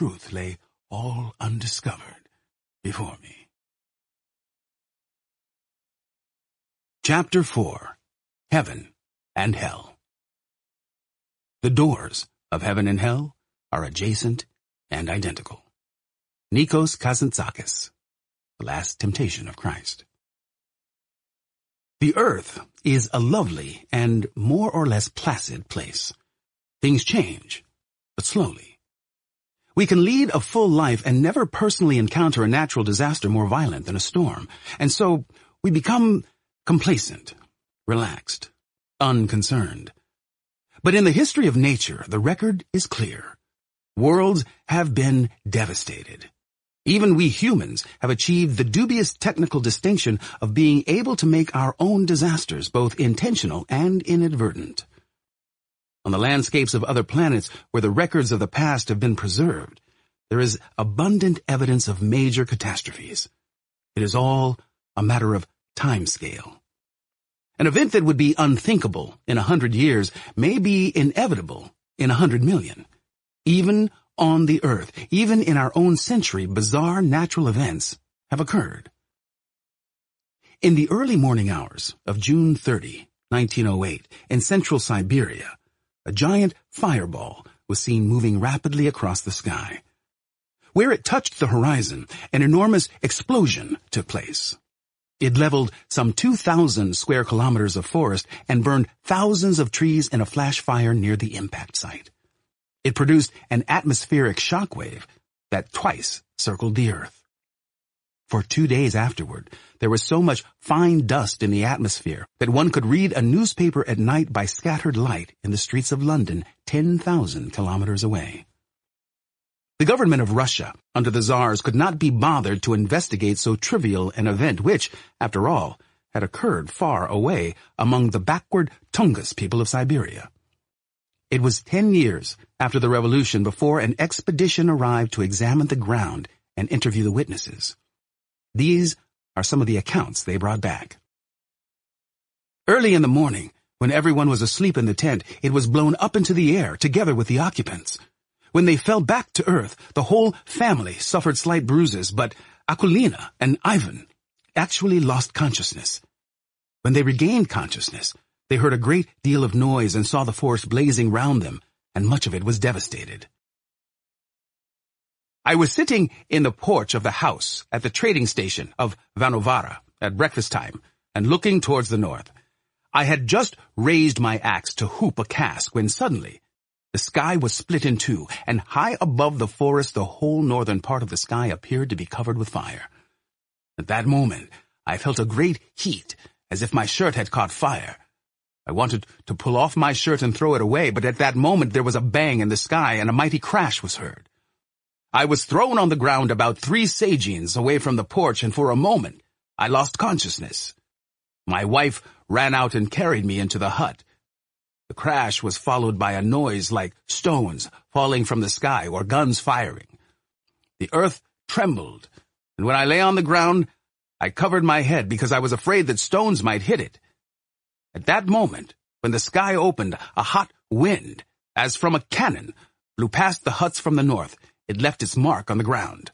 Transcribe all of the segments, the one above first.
truth lay all undiscovered before me. Chapter 4. Heaven and Hell. The doors of heaven and hell are adjacent and identical. Nikos Kazantzakis, The Last Temptation of Christ. The earth is a lovely and more or less placid place. Things change, but slowly. We can lead a full life and never personally encounter a natural disaster more violent than a storm, and so we become complacent, relaxed, unconcerned. But in the history of nature, the record is clear. Worlds have been devastated. Even we humans have achieved the dubious technical distinction of being able to make our own disasters both intentional and inadvertent. On the landscapes of other planets where the records of the past have been preserved, there is abundant evidence of major catastrophes. It is all a matter of time scale. An event that would be unthinkable in 100 years may be inevitable in 100 million. Even on the earth, even in our own century, bizarre natural events have occurred. In the early morning hours of June 30, 1908, in central Siberia, a giant fireball was seen moving rapidly across the sky. Where it touched the horizon, an enormous explosion took place. It leveled some 2,000 square kilometers of forest and burned thousands of trees in a flash fire near the impact site. It produced an atmospheric shock wave that twice circled the earth. For 2 days afterward, there was so much fine dust in the atmosphere that one could read a newspaper at night by scattered light in the streets of London 10,000 kilometers away. The government of Russia, under the Tsars, could not be bothered to investigate so trivial an event which, after all, had occurred far away among the backward Tungus people of Siberia. It was 10 years after the revolution before an expedition arrived to examine the ground and interview the witnesses. These are some of the accounts they brought back. Early in the morning, when everyone was asleep in the tent, it was blown up into the air together with the occupants. When they fell back to earth, the whole family suffered slight bruises, but Akulina and Ivan actually lost consciousness. When they regained consciousness, they heard a great deal of noise and saw the forest blazing round them, and much of it was devastated. I was sitting in the porch of the house at the trading station of Vanovara at breakfast time and looking towards the north. I had just raised my axe to hoop a cask when suddenly the sky was split in two, and high above the forest the whole northern part of the sky appeared to be covered with fire. At that moment, I felt a great heat, as if my shirt had caught fire. I wanted to pull off my shirt and throw it away, but at that moment there was a bang in the sky and a mighty crash was heard. I was thrown on the ground about 3 sageans away from the porch, and for a moment I lost consciousness. My wife ran out and carried me into the hut. The crash was followed by a noise like stones falling from the sky or guns firing. The earth trembled, and when I lay on the ground, I covered my head because I was afraid that stones might hit it. At that moment, when the sky opened, a hot wind, as from a cannon, blew past the huts from the north. It left its mark on the ground.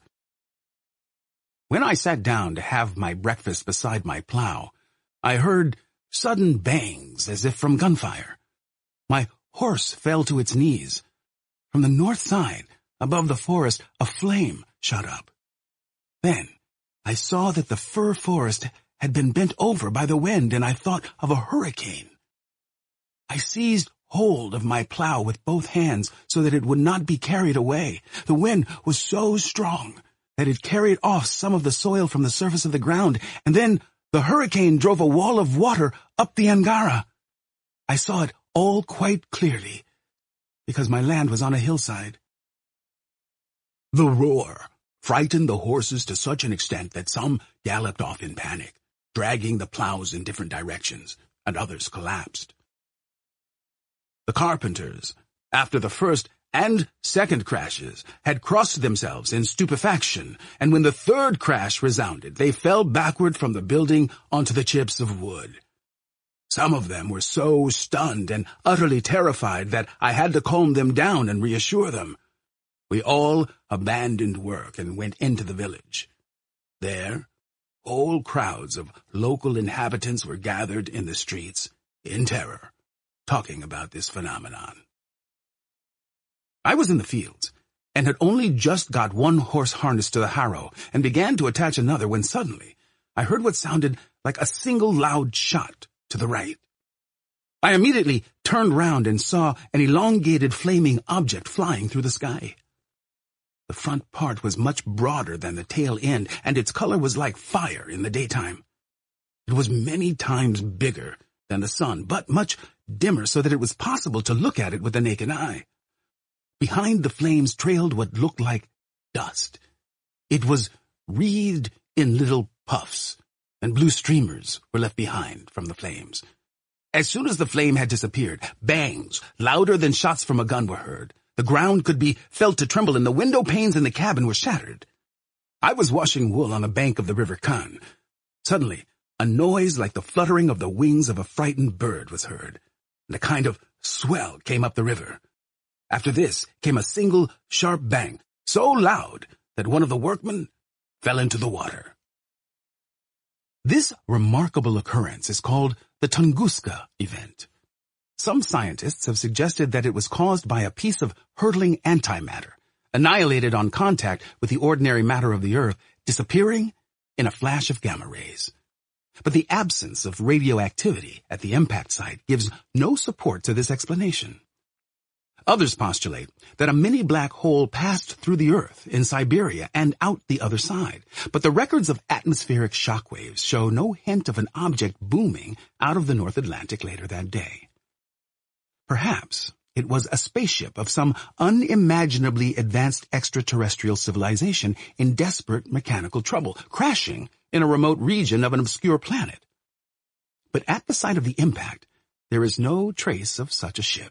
When I sat down to have my breakfast beside my plow, I heard sudden bangs as if from gunfire. My horse fell to its knees. From the north side, above the forest, a flame shot up. Then I saw that the fir forest had been bent over by the wind, and I thought of a hurricane. I seized hold of my plow with both hands so that it would not be carried away. The wind was so strong that it carried off some of the soil from the surface of the ground, and then the hurricane drove a wall of water up the Angara. I saw it all quite clearly, because my land was on a hillside. The roar frightened the horses to such an extent that some galloped off in panic, dragging the plows in different directions, and others collapsed. The carpenters, after the first and second crashes, had crossed themselves in stupefaction, and when the third crash resounded, they fell backward from the building onto the chips of wood. Some of them were so stunned and utterly terrified that I had to calm them down and reassure them. We all abandoned work and went into the village. There, whole crowds of local inhabitants were gathered in the streets, in terror, talking about this phenomenon. I was in the fields, and had only just got one horse harnessed to the harrow, and began to attach another when suddenly I heard what sounded like a single loud shot to the right. I immediately turned round and saw an elongated flaming object flying through the sky. The front part was much broader than the tail end, and its color was like fire in the daytime. It was many times bigger than the sun, but much dimmer so that it was possible to look at it with the naked eye. Behind the flames trailed what looked like dust. It was wreathed in little puffs, and blue streamers were left behind from the flames. As soon as the flame had disappeared, bangs, louder than shots from a gun, were heard. The ground could be felt to tremble, and the window panes in the cabin were shattered. I was washing wool on the bank of the River Khan. Suddenly, a noise like the fluttering of the wings of a frightened bird was heard, and a kind of swell came up the river. After this came a single sharp bang, so loud that one of the workmen fell into the water. This remarkable occurrence is called the Tunguska event. Some scientists have suggested that it was caused by a piece of hurtling antimatter, annihilated on contact with the ordinary matter of the Earth, disappearing in a flash of gamma rays. But the absence of radioactivity at the impact site gives no support to this explanation. Others postulate that a mini black hole passed through the Earth in Siberia and out the other side, but the records of atmospheric shock waves show no hint of an object booming out of the North Atlantic later that day. Perhaps it was a spaceship of some unimaginably advanced extraterrestrial civilization in desperate mechanical trouble, crashing in a remote region of an obscure planet. But at the site of the impact, there is no trace of such a ship.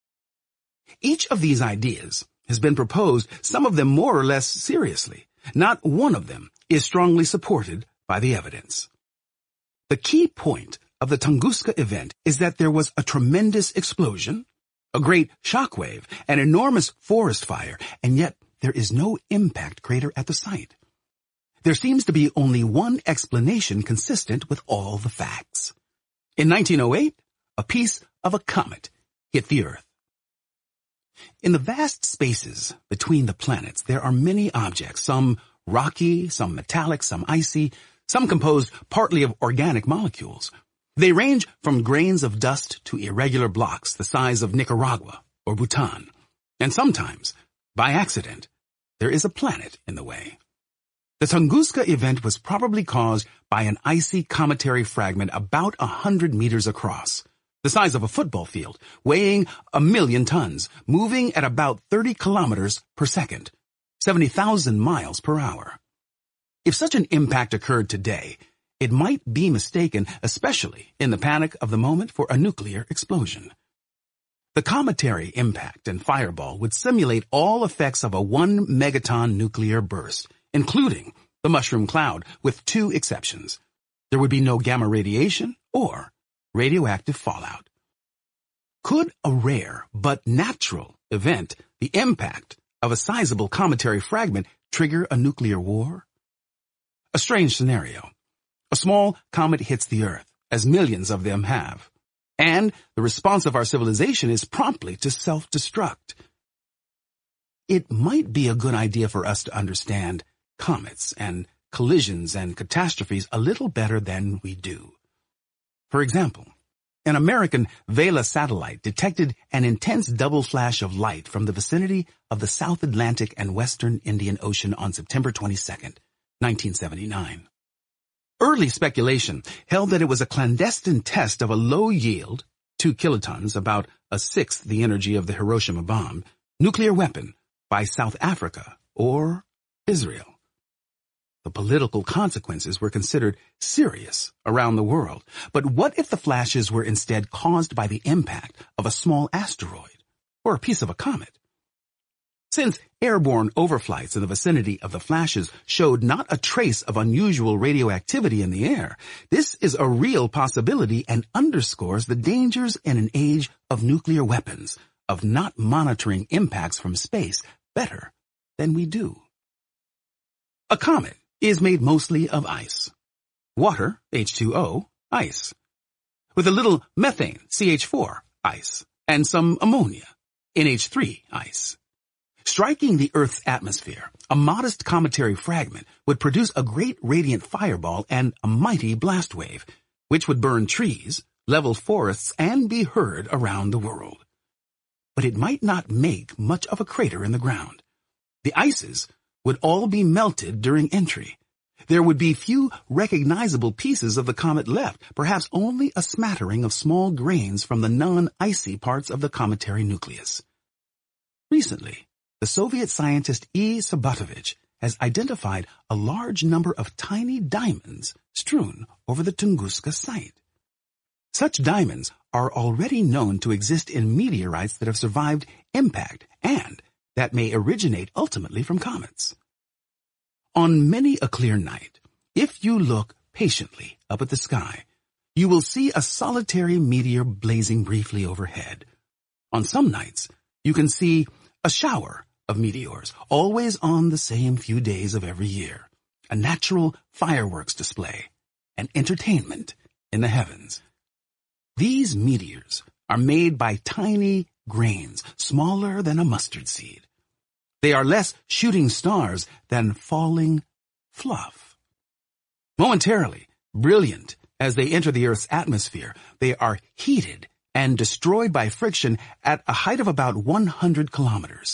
Each of these ideas has been proposed, some of them more or less seriously. Not one of them is strongly supported by the evidence. The key point of the Tunguska event is that there was a tremendous explosion, a great shockwave, an enormous forest fire, and yet there is no impact crater at the site. There seems to be only one explanation consistent with all the facts. In 1908, a piece of a comet hit the Earth. In the vast spaces between the planets, there are many objects, some rocky, some metallic, some icy, some composed partly of organic molecules. They range from grains of dust to irregular blocks the size of Nicaragua or Bhutan. And sometimes, by accident, there is a planet in the way. The Tunguska event was probably caused by an icy cometary fragment about 100 meters across, the size of a football field, weighing 1,000,000 tons, moving at about 30 kilometers per second, 70,000 miles per hour. If such an impact occurred today, it might be mistaken, especially in the panic of the moment, for a nuclear explosion. The cometary impact and fireball would simulate all effects of a 1 megaton nuclear burst, including the mushroom cloud, with two exceptions. There would be no gamma radiation or radioactive fallout. Could a rare but natural event, the impact of a sizable cometary fragment, trigger a nuclear war? A strange scenario. A small comet hits the Earth, as millions of them have, and the response of our civilization is promptly to self-destruct. It might be a good idea for us to understand comets and collisions and catastrophes a little better than we do. For example, an American Vela satellite detected an intense double flash of light from the vicinity of the South Atlantic and Western Indian Ocean on September 22, 1979. Early speculation held that it was a clandestine test of a low-yield, 2 kilotons, about a sixth the energy of the Hiroshima bomb, nuclear weapon by South Africa or Israel. The political consequences were considered serious around the world. But what if the flashes were instead caused by the impact of a small asteroid or a piece of a comet? Since airborne overflights in the vicinity of the flashes showed not a trace of unusual radioactivity in the air, this is a real possibility and underscores the dangers in an age of nuclear weapons, of not monitoring impacts from space better than we do. A comet is made mostly of ice. Water, H2O, ice. With a little methane, CH4, ice. And some ammonia, NH3, ice. Striking the Earth's atmosphere, a modest cometary fragment would produce a great radiant fireball and a mighty blast wave, which would burn trees, level forests, and be heard around the world. But it might not make much of a crater in the ground. The ices would all be melted during entry. There would be few recognizable pieces of the comet left, perhaps only a smattering of small grains from the non-icy parts of the cometary nucleus. Recently, the Soviet scientist E. Sabatovich has identified a large number of tiny diamonds strewn over the Tunguska site. Such diamonds are already known to exist in meteorites that have survived impact and that may originate ultimately from comets. On many a clear night, if you look patiently up at the sky, you will see a solitary meteor blazing briefly overhead. On some nights, you can see a shower of meteors, always on the same few days of every year, a natural fireworks display, an entertainment in the heavens. These meteors are made by tiny grains, smaller than a mustard seed. They are less shooting stars than falling fluff. Momentarily, brilliant as they enter the Earth's atmosphere, they are heated and destroyed by friction at a height of about 100 kilometers.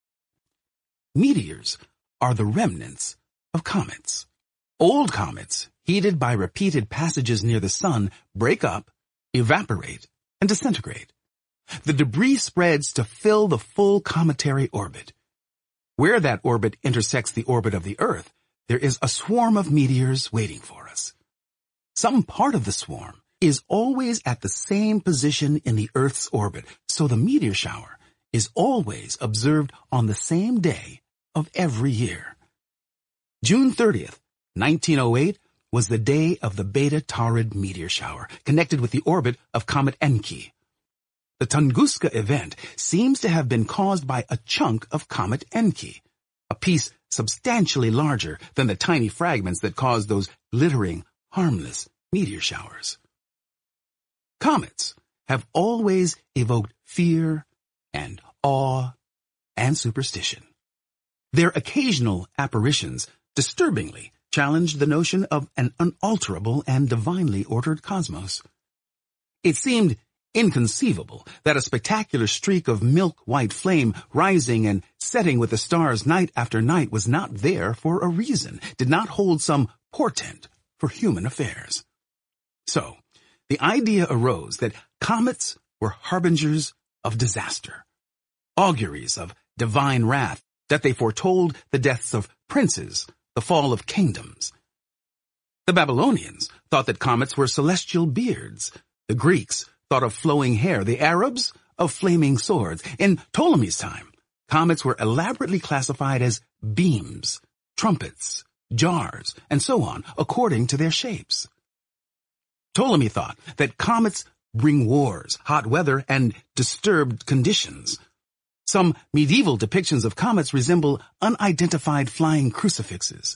Meteors are the remnants of comets. Old comets, heated by repeated passages near the sun, break up, evaporate, and disintegrate. The debris spreads to fill the full cometary orbit. Where that orbit intersects the orbit of the Earth, there is a swarm of meteors waiting for us. Some part of the swarm is always at the same position in the Earth's orbit, so the meteor shower is always observed on the same day of every year. June 30th, 1908, was the day of the Beta Taurid meteor shower, connected with the orbit of Comet Encke. The Tunguska event seems to have been caused by a chunk of Comet Encke, a piece substantially larger than the tiny fragments that caused those glittering, harmless meteor showers. Comets have always evoked fear and awe and superstition. Their occasional apparitions disturbingly challenged the notion of an unalterable and divinely ordered cosmos. It seemed inconceivable that a spectacular streak of milk-white flame rising and setting with the stars night after night was not there for a reason, did not hold some portent for human affairs. So, the idea arose that comets were harbingers of disaster, auguries of divine wrath, that they foretold the deaths of princes, the fall of kingdoms. The Babylonians thought that comets were celestial beards. The Greeks thought of flowing hair, the Arabs of flaming swords. In Ptolemy's time, comets were elaborately classified as beams, trumpets, jars, and so on, according to their shapes. Ptolemy thought that comets bring wars, hot weather, and disturbed conditions. Some medieval depictions of comets resemble unidentified flying crucifixes.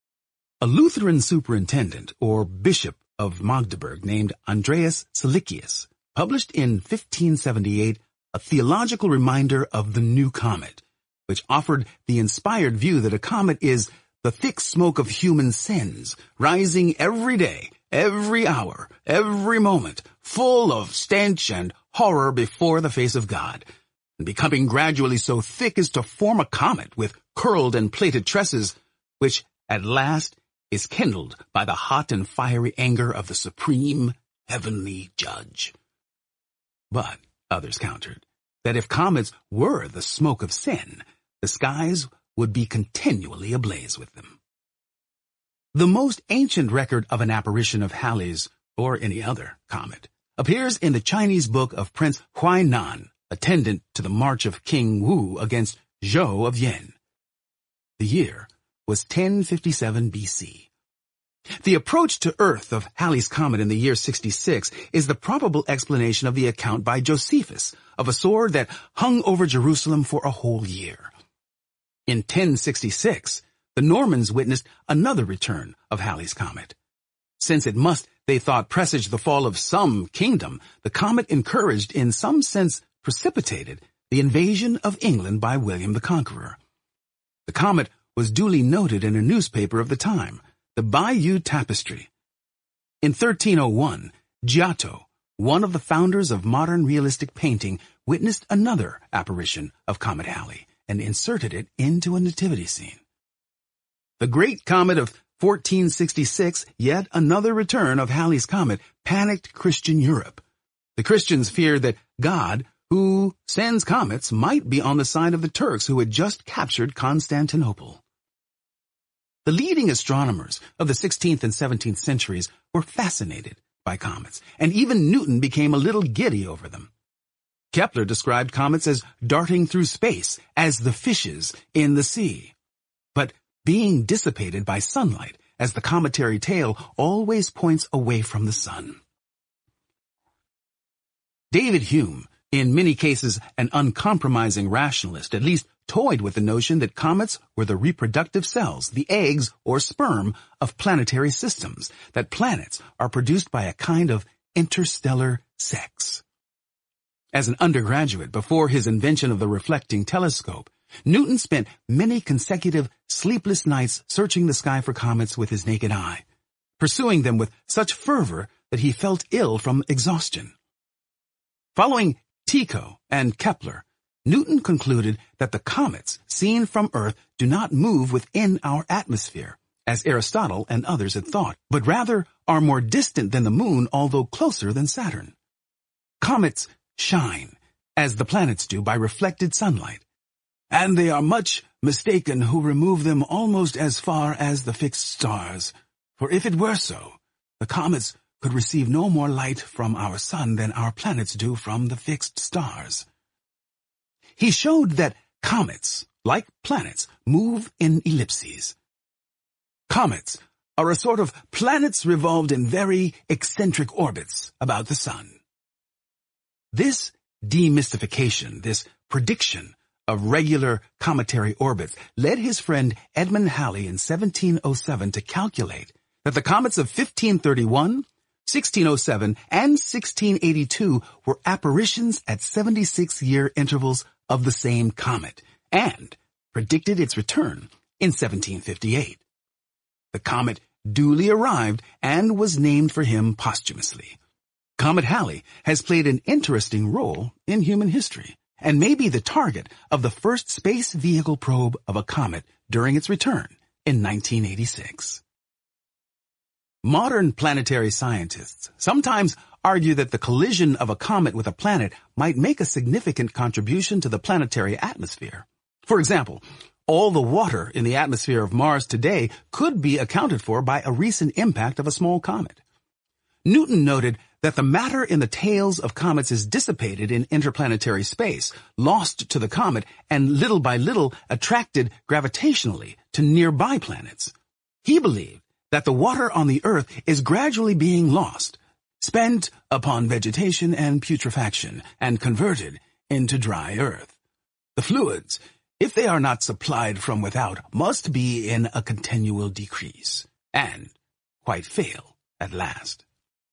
A Lutheran superintendent or bishop of Magdeburg named Andreas Silikius published in 1578 a theological reminder of the new comet, which offered the inspired view that a comet is the thick smoke of human sins, rising every day, every hour, every moment, full of stench and horror before the face of God, and becoming gradually so thick as to form a comet with curled and plaited tresses, which at last is kindled by the hot and fiery anger of the supreme heavenly judge. But others countered that if comets were the smoke of sin, the skies would be continually ablaze with them. The most ancient record of an apparition of Halley's, or any other, comet appears in the Chinese book of Prince Huainan, attendant to the march of King Wu against Zhou of Yen. The year was 1057 BC. The approach to Earth of Halley's comet in the year 66 is the probable explanation of the account by Josephus of a sword that hung over Jerusalem for a whole year. In 1066, the Normans witnessed another return of Halley's Comet. Since it must, they thought, presage the fall of some kingdom, the comet encouraged, in some sense precipitated, the invasion of England by William the Conqueror. The comet was duly noted in a newspaper of the time, the Bayeux Tapestry. In 1301, Giotto, one of the founders of modern realistic painting, witnessed another apparition of Comet Halley and inserted it into a nativity scene. The great comet of 1466, yet another return of Halley's Comet, panicked Christian Europe. The Christians feared that God, who sends comets, might be on the side of the Turks who had just captured Constantinople. The leading astronomers of the 16th and 17th centuries were fascinated by comets, and even Newton became a little giddy over them. Kepler described comets as darting through space, as the fishes in the sea, but being dissipated by sunlight, as the cometary tail always points away from the sun. David Hume, in many cases an uncompromising rationalist, at least toyed with the notion that comets were the reproductive cells, the eggs or sperm of planetary systems, that planets are produced by a kind of interstellar sex. As an undergraduate, before his invention of the reflecting telescope, Newton spent many consecutive sleepless nights searching the sky for comets with his naked eye, pursuing them with such fervor that he felt ill from exhaustion. Following Tycho and Kepler, Newton concluded that the comets seen from Earth do not move within our atmosphere, as Aristotle and others had thought, but rather are more distant than the moon, although closer than Saturn. Comets shine, as the planets do, by reflected sunlight, and they are much mistaken who remove them almost as far as the fixed stars. For if it were so, the comets could receive no more light from our sun than our planets do from the fixed stars. He showed that comets, like planets, move in ellipses. Comets are a sort of planets revolved in very eccentric orbits about the sun. This demystification, this prediction of regular cometary orbits, led his friend Edmund Halley in 1707 to calculate that the comets of 1531, 1607, and 1682 were apparitions at 76-year intervals of the same comet, and predicted its return in 1758. The comet duly arrived and was named for him posthumously. Comet Halley has played an interesting role in human history, and may be the target of the first space vehicle probe of a comet during its return in 1986. Modern planetary scientists sometimes argue that the collision of a comet with a planet might make a significant contribution to the planetary atmosphere. For example, all the water in the atmosphere of Mars today could be accounted for by a recent impact of a small comet. Newton noted that the matter in the tails of comets is dissipated in interplanetary space, lost to the comet, and little by little attracted gravitationally to nearby planets. He believed that the water on the Earth is gradually being lost, spent upon vegetation and putrefaction, and converted into dry earth. The fluids, if they are not supplied from without, must be in a continual decrease, and quite fail at last.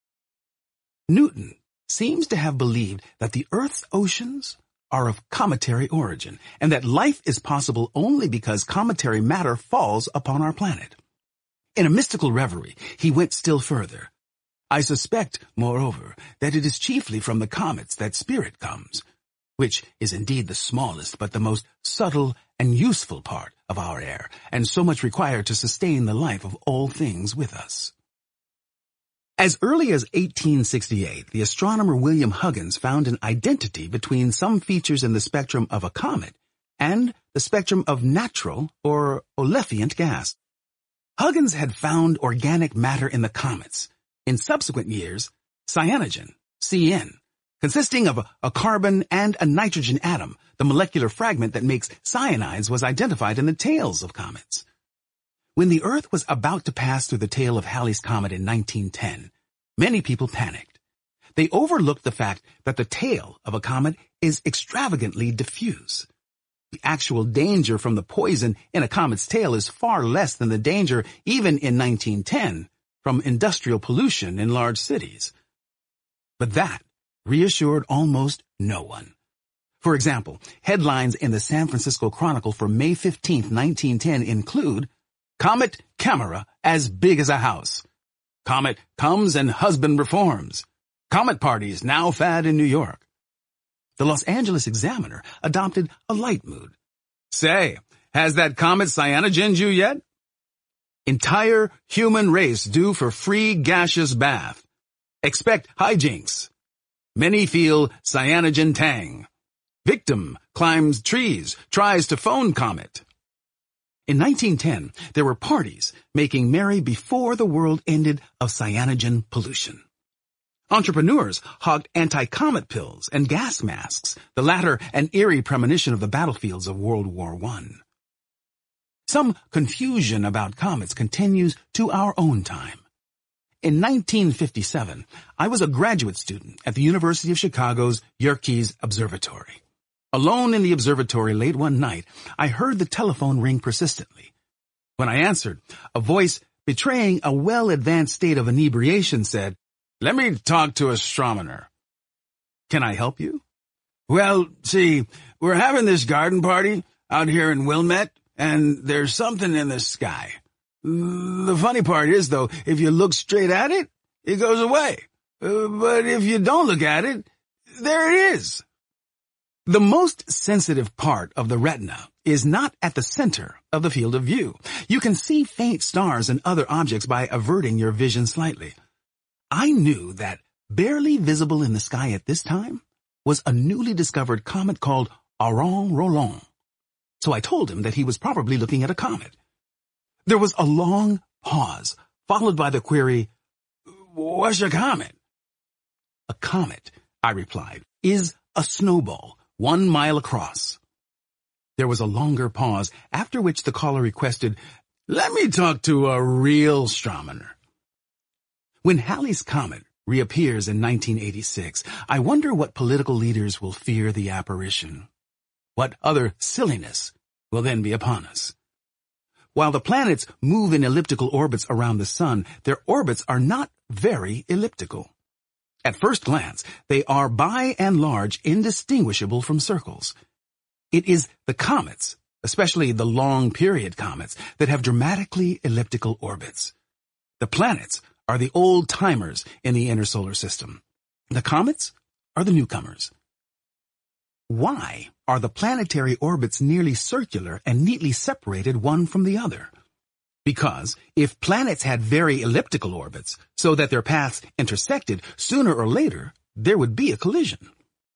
Newton seems to have believed that the Earth's oceans are of cometary origin, and that life is possible only because cometary matter falls upon our planet. In a mystical reverie, he went still further. I suspect, moreover, that it is chiefly from the comets that spirit comes, which is indeed the smallest but the most subtle and useful part of our air, and so much required to sustain the life of all things with us. As early as 1868, the astronomer William Huggins found an identity between some features in the spectrum of a comet and the spectrum of natural or olefiant gas. Huggins had found organic matter in the comets. In subsequent years, cyanogen, CN, consisting of a carbon and a nitrogen atom, the molecular fragment that makes cyanides, was identified in the tails of comets. When the Earth was about to pass through the tail of Halley's Comet in 1910, many people panicked. They overlooked the fact that the tail of a comet is extravagantly diffuse. The actual danger from the poison in a comet's tail is far less than the danger, even in 1910, from industrial pollution in large cities. But that reassured almost no one. For example, headlines in the San Francisco Chronicle for May 15, 1910 include, "Comet camera as big as a house. Comet comes and husband reforms. Comet parties now fad in New York." The Los Angeles Examiner adopted a light mood. "Say, has that comet cyanogened you yet? Entire human race due for free gaseous bath. Expect hijinks. Many feel cyanogen tang. Victim climbs trees, tries to phone comet." In 1910, there were parties making merry before the world ended of cyanogen pollution. Entrepreneurs hogged anti-comet pills and gas masks, the latter an eerie premonition of the battlefields of World War I. Some confusion about comets continues to our own time. In 1957, I was a graduate student at the University of Chicago's Yerkes Observatory. Alone in the observatory late one night, I heard the telephone ring persistently. When I answered, a voice betraying a well-advanced state of inebriation said, "Let me talk to astronomer." "Can I help you?" "Well, see, we're having this garden party out here in Wilmette, and there's something in the sky. The funny part is, though, if you look straight at it, it goes away. But if you don't look at it, there it is." The most sensitive part of the retina is not at the center of the field of view. You can see faint stars and other objects by averting your vision slightly. I knew that barely visible in the sky at this time was a newly discovered comet called Auron Roland. So I told him that he was probably looking at a comet. There was a long pause, followed by the query, "What's a comet?" "A comet," I replied, "is a snowball 1 mile across." There was a longer pause, after which the caller requested, "Let me talk to a real astronomer." When Halley's Comet reappears in 1986, I wonder what political leaders will fear the apparition. What other silliness will then be upon us? While the planets move in elliptical orbits around the sun, their orbits are not very elliptical. At first glance, they are by and large indistinguishable from circles. It is the comets, especially the long-period comets, that have dramatically elliptical orbits. The planets are the old-timers in the inner solar system. The comets are the newcomers. Why are the planetary orbits nearly circular and neatly separated one from the other? Because if planets had very elliptical orbits, so that their paths intersected, sooner or later there would be a collision.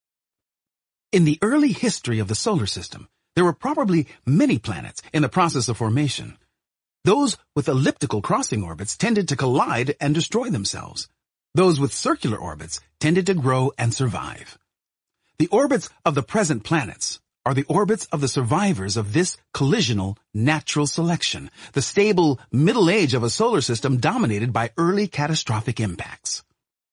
In the early history of the solar system, there were probably many planets in the process of formation. Those with elliptical crossing orbits tended to collide and destroy themselves. Those with circular orbits tended to grow and survive. The orbits of the present planets are the orbits of the survivors of this collisional natural selection, the stable middle age of a solar system dominated by early catastrophic impacts.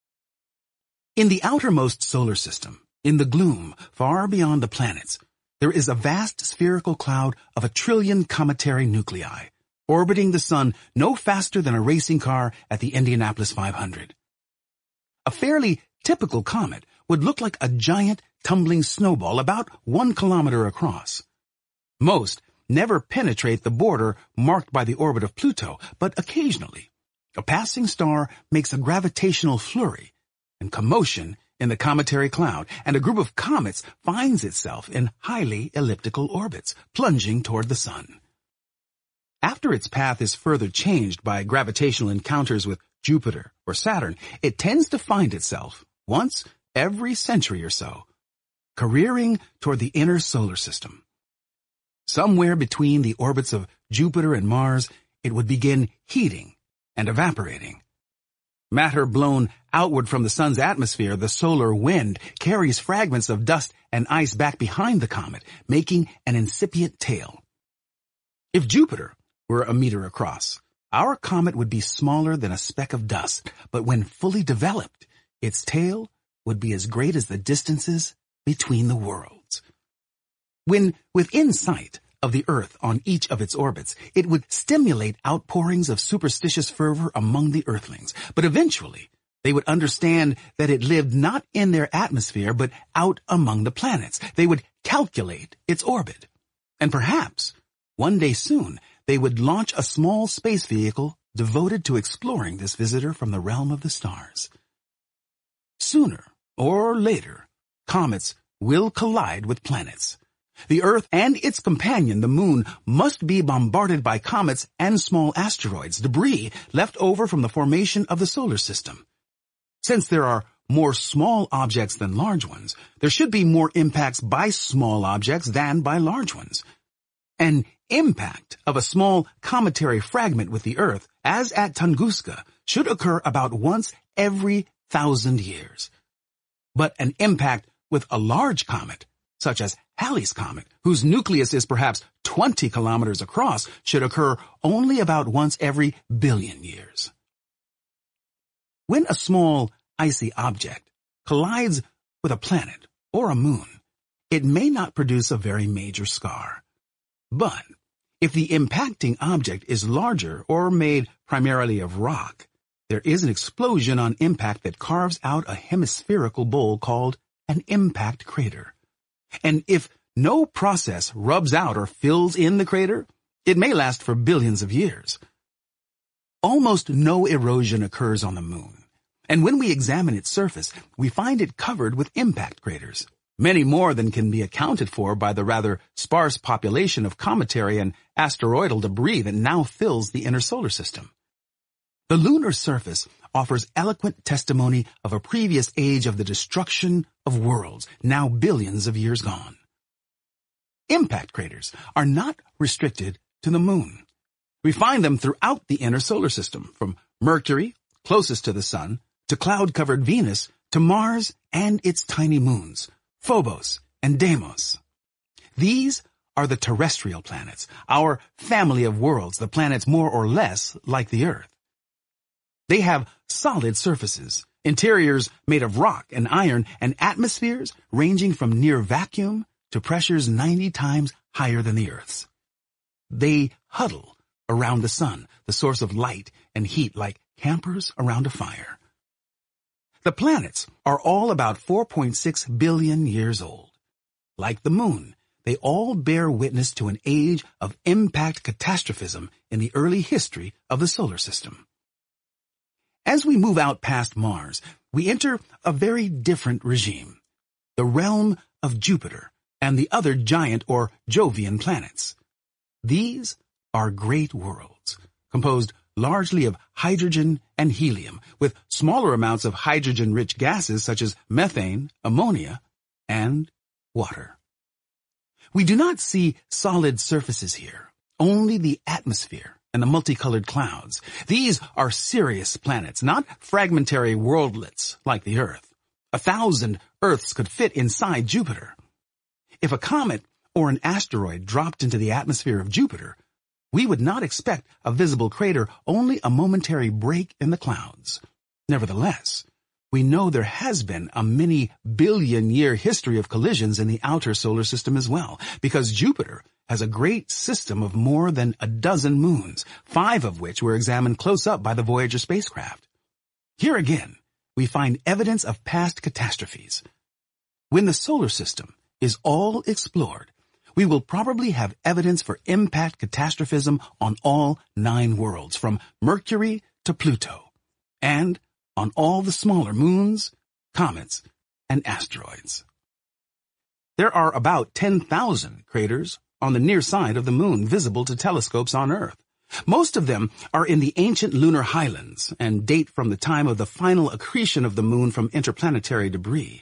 In the outermost solar system, in the gloom far beyond the planets, there is a vast spherical cloud of 1 trillion cometary nuclei, orbiting the sun no faster than a racing car at the Indianapolis 500. A fairly typical comet would look like a giant tumbling snowball about 1 kilometer across. Most never penetrate the border marked by the orbit of Pluto, but occasionally a passing star makes a gravitational flurry and commotion in the cometary cloud, and a group of comets finds itself in highly elliptical orbits, plunging toward the sun. After its path is further changed by gravitational encounters with Jupiter or Saturn, it tends to find itself, once every century or so, careering toward the inner solar system. Somewhere between the orbits of Jupiter and Mars, it would begin heating and evaporating. Matter blown outward from the sun's atmosphere, the solar wind carries fragments of dust and ice back behind the comet, making an incipient tail. If Jupiter were a meter across, our comet would be smaller than a speck of dust, but when fully developed, its tail would be as great as the distances between the worlds. When within sight of the Earth on each of its orbits, it would stimulate outpourings of superstitious fervor among the Earthlings. But eventually, they would understand that it lived not in their atmosphere, but out among the planets. They would calculate its orbit. And perhaps, one day soon, they would launch a small space vehicle devoted to exploring this visitor from the realm of the stars. Sooner or later, comets will collide with planets. The Earth and its companion, the Moon, must be bombarded by comets and small asteroids, debris left over from the formation of the solar system. Since there are more small objects than large ones, there should be more impacts by small objects than by large ones. An impact of a small cometary fragment with the Earth, as at Tunguska, should occur about once every 1,000 years. But an impact with a large comet, such as Halley's Comet, whose nucleus is perhaps 20 kilometers across, should occur only about once every 1 billion years. When a small, icy object collides with a planet or a moon, it may not produce a very major scar. But if the impacting object is larger or made primarily of rock, there is an explosion on impact that carves out a hemispherical bowl called an impact crater. And if no process rubs out or fills in the crater, it may last for billions of years. Almost no erosion occurs on the moon, and when we examine its surface, we find it covered with impact craters, many more than can be accounted for by the rather sparse population of cometary and asteroidal debris that now fills the inner solar system. The lunar surface offers eloquent testimony of a previous age of the destruction of worlds, now billions of years gone. Impact craters are not restricted to the moon. We find them throughout the inner solar system, from Mercury, closest to the sun, to cloud-covered Venus, to Mars and its tiny moons, Phobos and Deimos. These are the terrestrial planets, our family of worlds, the planets more or less like the Earth. They have solid surfaces, interiors made of rock and iron, and atmospheres ranging from near vacuum to pressures 90 times higher than the Earth's. They huddle around the sun, the source of light and heat, like campers around a fire. The planets are all about 4.6 billion years old. Like the moon, they all bear witness to an age of impact catastrophism in the early history of the solar system. As we move out past Mars, we enter a very different regime, the realm of Jupiter and the other giant or Jovian planets. These are great worlds, composed largely of hydrogen and helium, with smaller amounts of hydrogen-rich gases such as methane, ammonia, and water. We do not see solid surfaces here, only the atmosphere and the multicolored clouds. These are serious planets, not fragmentary worldlets like the Earth. 1,000 Earths could fit inside Jupiter. If a comet or an asteroid dropped into the atmosphere of Jupiter, we would not expect a visible crater, only a momentary break in the clouds. Nevertheless, we know there has been a many billion-year history of collisions in the outer solar system as well, because Jupiter has a great system of more than a dozen moons, 5 of which were examined close up by the Voyager spacecraft. Here again, we find evidence of past catastrophes. When the solar system is all explored, we will probably have evidence for impact catastrophism on all 9 worlds, from Mercury to Pluto, and on all the smaller moons, comets, and asteroids. There are about 10,000 craters on the near side of the moon visible to telescopes on Earth. Most of them are in the ancient lunar highlands and date from the time of the final accretion of the moon from interplanetary debris.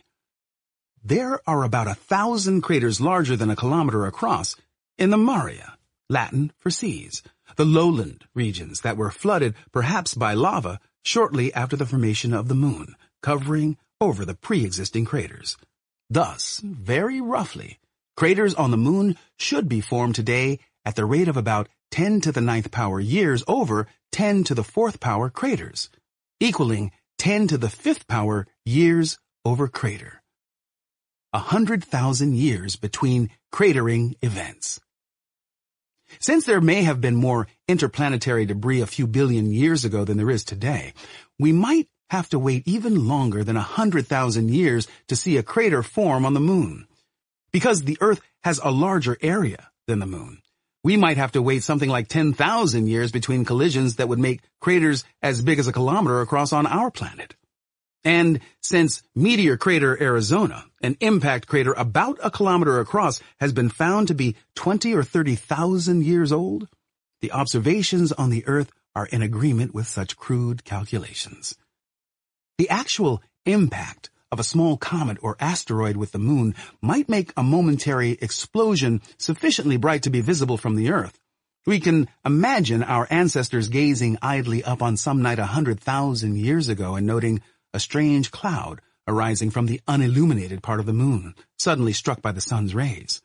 There are about 1,000 craters larger than a kilometer across in the Maria, Latin for seas, the lowland regions that were flooded perhaps by lava shortly after the formation of the moon, covering over the pre-existing craters. Thus, very roughly, craters on the moon should be formed today at the rate of about 10 to the 9th power years over 10 to the 4th power craters, equaling 10 to the 5th power years over crater. 100,000 years between cratering events. Since there may have been more interplanetary debris a few billion years ago than there is today, we might have to wait even longer than 100,000 years to see a crater form on the moon. Because the Earth has a larger area than the moon, we might have to wait something like 10,000 years between collisions that would make craters as big as a kilometer across on our planet. And since Meteor Crater, Arizona, an impact crater about a kilometer across, has been found to be 20 or 30,000 years old, the observations on the Earth are in agreement with such crude calculations. The actual impact of a small comet or asteroid with the moon might make a momentary explosion sufficiently bright to be visible from the Earth. We can imagine our ancestors gazing idly up on some night 100,000 years ago and noting a strange cloud arising from the unilluminated part of the moon, suddenly struck by the sun's rays.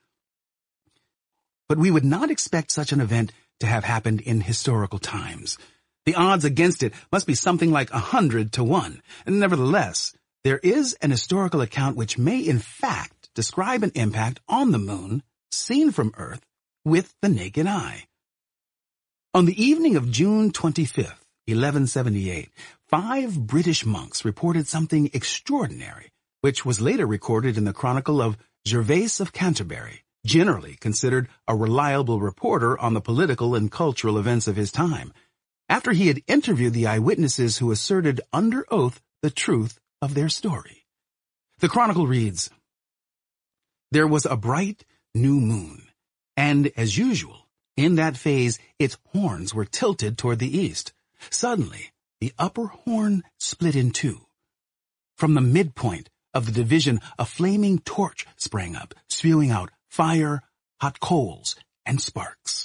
But we would not expect such an event to have happened in historical times. The odds against it must be something like 100 to 1. And nevertheless, there is an historical account which may in fact describe an impact on the moon seen from Earth with the naked eye. On the evening of June 25th, 1178, 5 British monks reported something extraordinary, which was later recorded in the Chronicle of Gervase of Canterbury, generally considered a reliable reporter on the political and cultural events of his time, after he had interviewed the eyewitnesses who asserted under oath the truth of their story. The chronicle reads, "There was a bright new moon, and as usual, in that phase its horns were tilted toward the east. Suddenly, the upper horn split in two. From the midpoint of the division, a flaming torch sprang up, spewing out fire, hot coals, and sparks."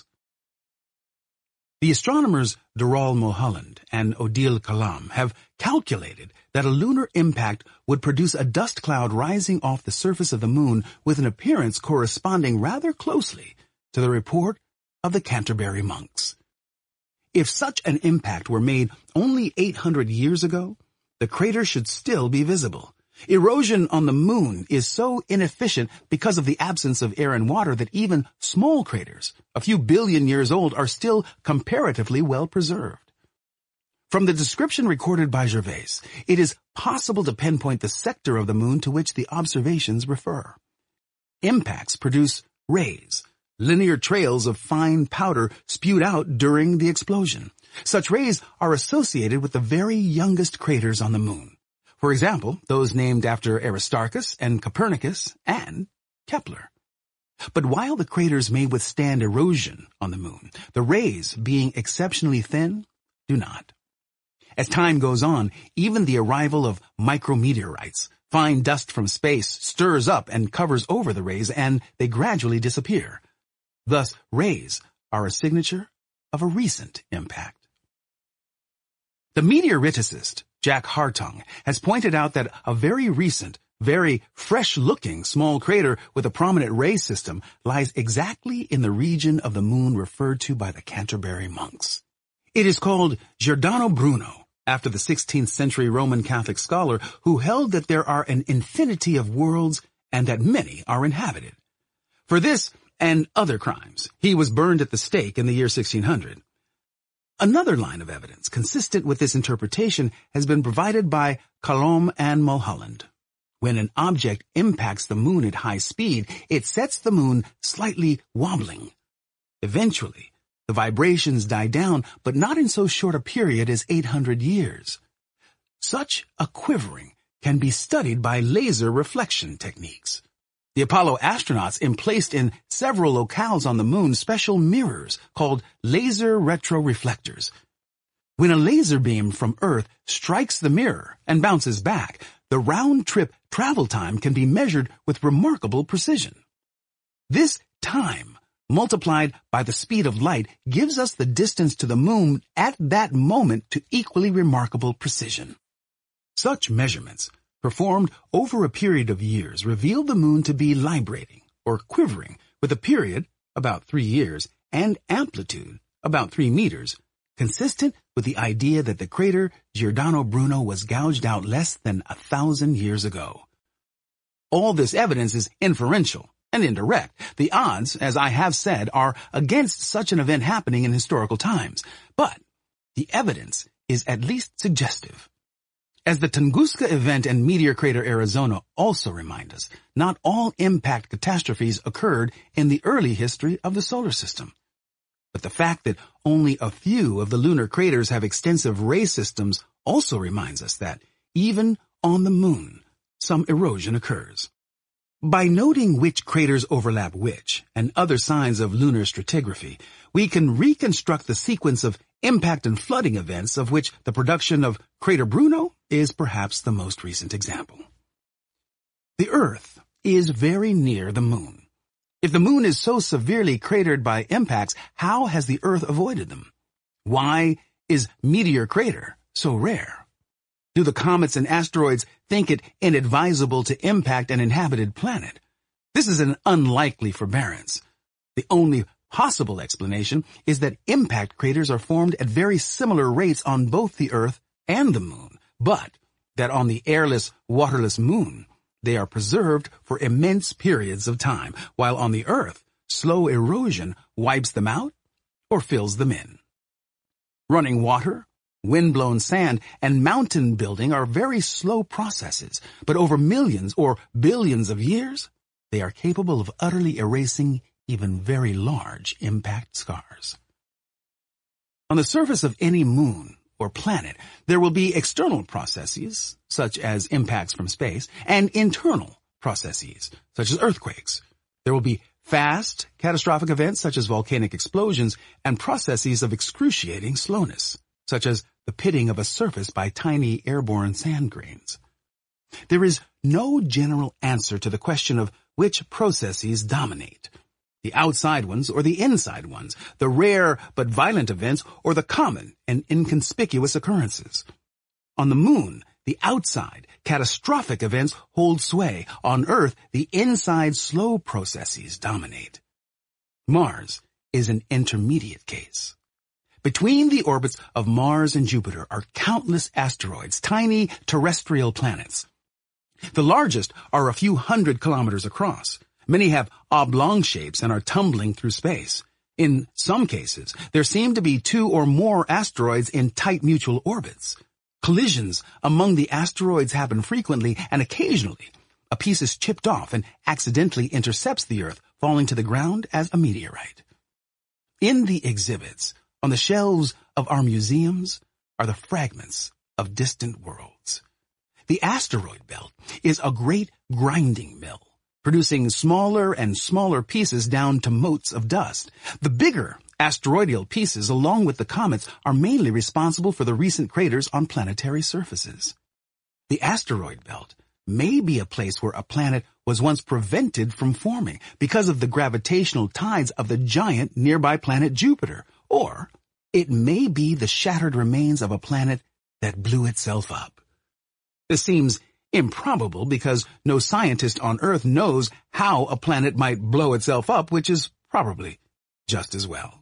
The astronomers Doral Mulholland and Odile Kalam have calculated that a lunar impact would produce a dust cloud rising off the surface of the moon with an appearance corresponding rather closely to the report of the Canterbury monks. If such an impact were made only 800 years ago, the crater should still be visible. Erosion on the moon is so inefficient because of the absence of air and water that even small craters, a few billion years old, are still comparatively well preserved. From the description recorded by Gervase, it is possible to pinpoint the sector of the moon to which the observations refer. Impacts produce rays, linear trails of fine powder spewed out during the explosion. Such rays are associated with the very youngest craters on the moon. For example, those named after Aristarchus and Copernicus and Kepler. But while the craters may withstand erosion on the moon, the rays, being exceptionally thin, do not. As time goes on, even the arrival of micrometeorites, fine dust from space, stirs up and covers over the rays, and they gradually disappear. Thus, rays are a signature of a recent impact. The meteoriticist Jack Hartung has pointed out that a very recent, very fresh-looking small crater with a prominent ray system lies exactly in the region of the moon referred to by the Canterbury monks. It is called Giordano Bruno, after the 16th century Roman Catholic scholar who held that there are an infinity of worlds and that many are inhabited. For this and other crimes, he was burned at the stake in the year 1600. Another line of evidence consistent with this interpretation has been provided by Kalam and Mulholland. When an object impacts the moon at high speed, it sets the moon slightly wobbling. Eventually, the vibrations die down, but not in so short a period as 800 years. Such a quivering can be studied by laser reflection techniques. The Apollo astronauts emplaced in several locales on the moon special mirrors called laser retroreflectors. When a laser beam from Earth strikes the mirror and bounces back, the round-trip travel time can be measured with remarkable precision. This time, multiplied by the speed of light, gives us the distance to the moon at that moment to equally remarkable precision. Such measurements, performed over a period of years, revealed the moon to be librating, or quivering, with a period, about 3 years, and amplitude, about 3 meters, consistent with the idea that the crater Giordano Bruno was gouged out less than 1,000 years ago. All this evidence is inferential and indirect. The odds, as I have said, are against such an event happening in historical times. But the evidence is at least suggestive. As the Tunguska event and Meteor Crater Arizona also remind us, not all impact catastrophes occurred in the early history of the solar system. But the fact that only a few of the lunar craters have extensive ray systems also reminds us that, even on the moon, some erosion occurs. By noting which craters overlap which, and other signs of lunar stratigraphy, we can reconstruct the sequence of impact and flooding events of which the production of Crater Bruno is perhaps the most recent example. The Earth is very near the moon. If the moon is so severely cratered by impacts, how has the Earth avoided them? Why is Meteor Crater so rare? Do the comets and asteroids think it inadvisable to impact an inhabited planet? This is an unlikely forbearance. The only possible explanation is that impact craters are formed at very similar rates on both the Earth and the moon, but that on the airless, waterless moon, they are preserved for immense periods of time, while on the Earth, slow erosion wipes them out or fills them in. Running water, wind-blown sand, and mountain building are very slow processes, but over millions or billions of years, they are capable of utterly erasing even very large impact scars. On the surface of any moon or planet, there will be external processes, such as impacts from space, and internal processes, such as earthquakes. There will be fast, catastrophic events, such as volcanic explosions, and processes of excruciating slowness, such as the pitting of a surface by tiny airborne sand grains. There is no general answer to the question of which processes dominate: the outside ones or the inside ones, the rare but violent events or the common and inconspicuous occurrences. On the moon, the outside, catastrophic events hold sway. On Earth, the inside, slow processes dominate. Mars is an intermediate case. Between the orbits of Mars and Jupiter are countless asteroids, tiny terrestrial planets. The largest are a few hundred kilometers across. Many have oblong shapes and are tumbling through space. In some cases, there seem to be 2 or more asteroids in tight mutual orbits. Collisions among the asteroids happen frequently, and occasionally a piece is chipped off and accidentally intercepts the Earth, falling to the ground as a meteorite. In the exhibits, on the shelves of our museums, are the fragments of distant worlds. The asteroid belt is a great grinding mill, producing smaller and smaller pieces down to motes of dust. The bigger asteroidal pieces, along with the comets, are mainly responsible for the recent craters on planetary surfaces. The asteroid belt may be a place where a planet was once prevented from forming because of the gravitational tides of the giant nearby planet Jupiter, or it may be the shattered remains of a planet that blew itself up. This seems improbable because no scientist on Earth knows how a planet might blow itself up, which is probably just as well.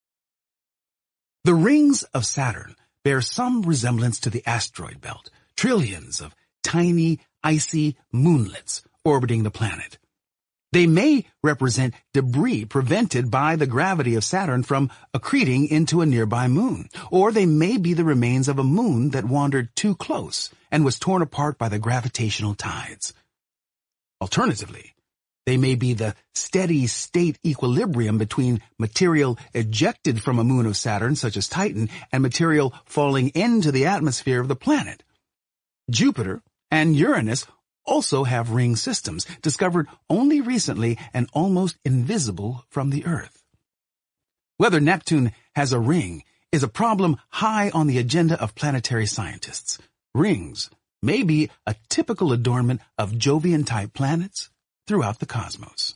The rings of Saturn bear some resemblance to the asteroid belt, trillions of tiny, icy moonlets orbiting the planet. They may represent debris prevented by the gravity of Saturn from accreting into a nearby moon, or they may be the remains of a moon that wandered too close and was torn apart by the gravitational tides. Alternatively, they may be the steady-state equilibrium between material ejected from a moon of Saturn, such as Titan, and material falling into the atmosphere of the planet. Jupiter and Uranus also have ring systems, discovered only recently and almost invisible from the Earth. Whether Neptune has a ring is a problem high on the agenda of planetary scientists. Rings may be a typical adornment of Jovian-type planets throughout the cosmos.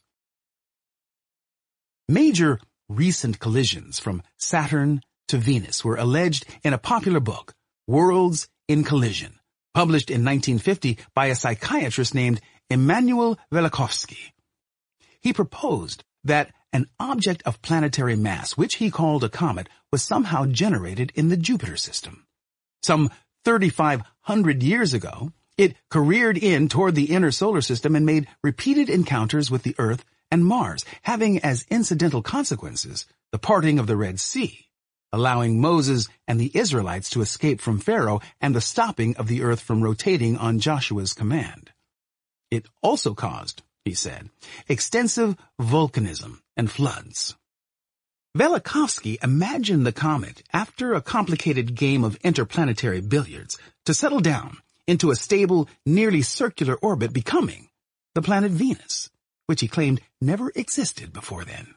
Major recent collisions from Saturn to Venus were alleged in a popular book, Worlds in Collision, published in 1950 by a psychiatrist named Immanuel Velikovsky. He proposed that an object of planetary mass, which he called a comet, was somehow generated in the Jupiter system. Some 3,500 years ago, It careered in toward the inner solar system and made repeated encounters with the Earth and Mars, having as incidental consequences the parting of the Red Sea, allowing Moses and the Israelites to escape from Pharaoh, and the stopping of the Earth from rotating on Joshua's command. It also caused, he said, extensive volcanism and floods. Velikovsky imagined the comet, after a complicated game of interplanetary billiards, to settle down into a stable, nearly circular orbit, becoming the planet Venus, which he claimed never existed before then.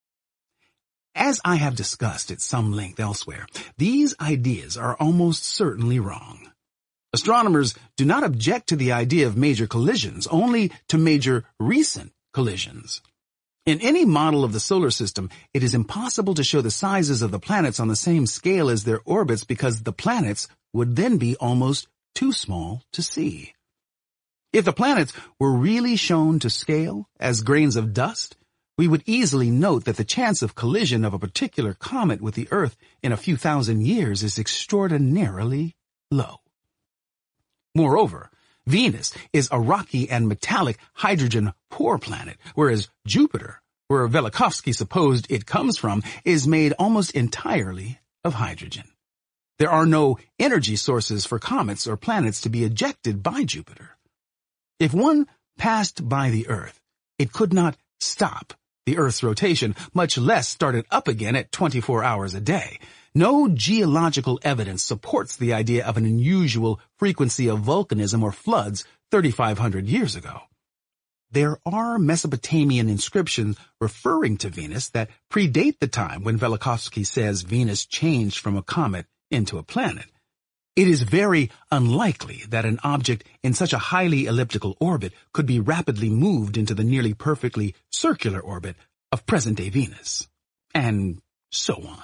As I have discussed at some length elsewhere, these ideas are almost certainly wrong. Astronomers do not object to the idea of major collisions, only to major recent collisions. In any model of the solar system, it is impossible to show the sizes of the planets on the same scale as their orbits, because the planets would then be almost too small to see. If the planets were really shown to scale as grains of dust, we would easily note that the chance of collision of a particular comet with the Earth in a few thousand years is extraordinarily low. Moreover, Venus is a rocky and metallic hydrogen-poor planet, whereas Jupiter, where Velikovsky supposed it comes from, is made almost entirely of hydrogen. There are no energy sources for comets or planets to be ejected by Jupiter. If one passed by the Earth, it could not stop the Earth's rotation, much less start it up again at 24 hours a day. No geological evidence supports the idea of an unusual frequency of volcanism or floods 3,500 years ago. There are Mesopotamian inscriptions referring to Venus that predate the time when Velikovsky says Venus changed from a comet into a planet. It is very unlikely that an object in such a highly elliptical orbit could be rapidly moved into the nearly perfectly circular orbit of present-day Venus, and so on.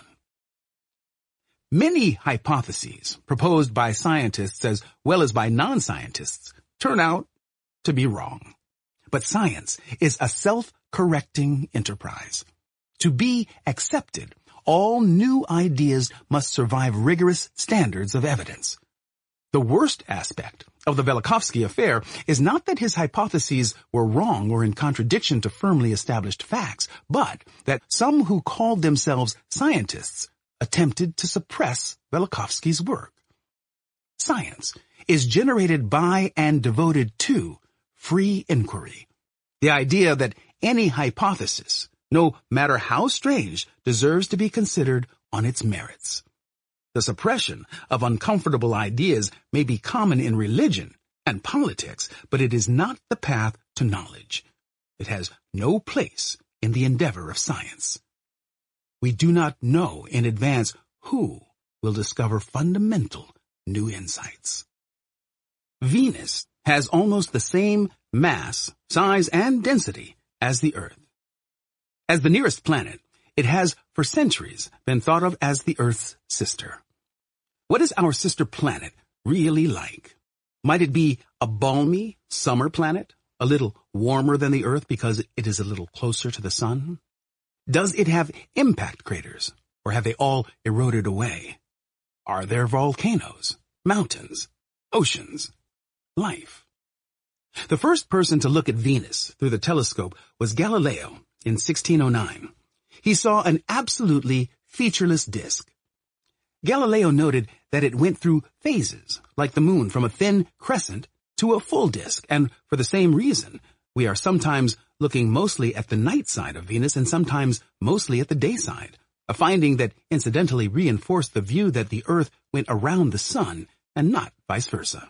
Many hypotheses proposed by scientists as well as by non-scientists turn out to be wrong. But science is a self-correcting enterprise. To be accepted, all new ideas must survive rigorous standards of evidence. The worst aspect of the Velikovsky affair is not that his hypotheses were wrong or in contradiction to firmly established facts, but that some who called themselves scientists attempted to suppress Velikovsky's work. Science is generated by and devoted to free inquiry. The idea that any hypothesis, no matter how strange, deserves to be considered on its merits. The suppression of uncomfortable ideas may be common in religion and politics, but it is not the path to knowledge. It has no place in the endeavor of science. We do not know in advance who will discover fundamental new insights. Venus has almost the same mass, size, and density as the Earth. As the nearest planet, it has for centuries been thought of as the Earth's sister. What is our sister planet really like? Might it be a balmy summer planet, a little warmer than the Earth because it is a little closer to the sun? Does it have impact craters, or have they all eroded away? Are there volcanoes, mountains, oceans, life? The first person to look at Venus through the telescope was Galileo in 1609. He saw an absolutely featureless disk. Galileo noted that it went through phases, like the moon, from a thin crescent to a full disk, and for the same reason, we are sometimes looking mostly at the night side of Venus and sometimes mostly at the day side, a finding that incidentally reinforced the view that the Earth went around the sun and not vice versa.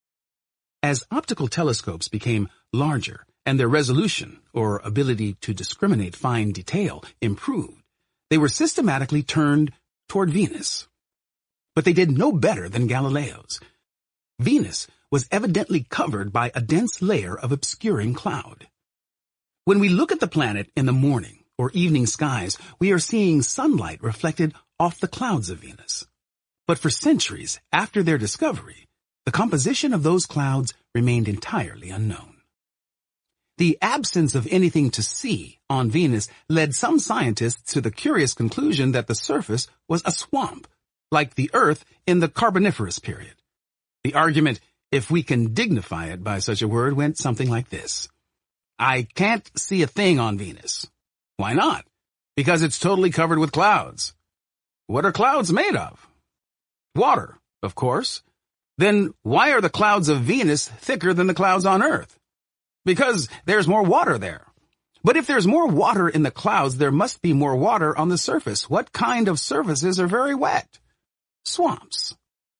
As optical telescopes became larger and their resolution, or ability to discriminate fine detail, improved, they were systematically turned toward Venus. But they did no better than Galileo's. Venus was evidently covered by a dense layer of obscuring cloud. When we look at the planet in the morning or evening skies, we are seeing sunlight reflected off the clouds of Venus. But for centuries after their discovery, the composition of those clouds remained entirely unknown. The absence of anything to see on Venus led some scientists to the curious conclusion that the surface was a swamp, like the Earth in the Carboniferous period. The argument if we can dignify it by such a word, went something like this. I can't see a thing on Venus. Why not? Because it's totally covered with clouds. What are clouds made of? Water, of course. Then why are the clouds of Venus thicker than the clouds on Earth? Because there's more water there. But if there's more water in the clouds, there must be more water on the surface. What kind of surfaces are very wet? Swamps.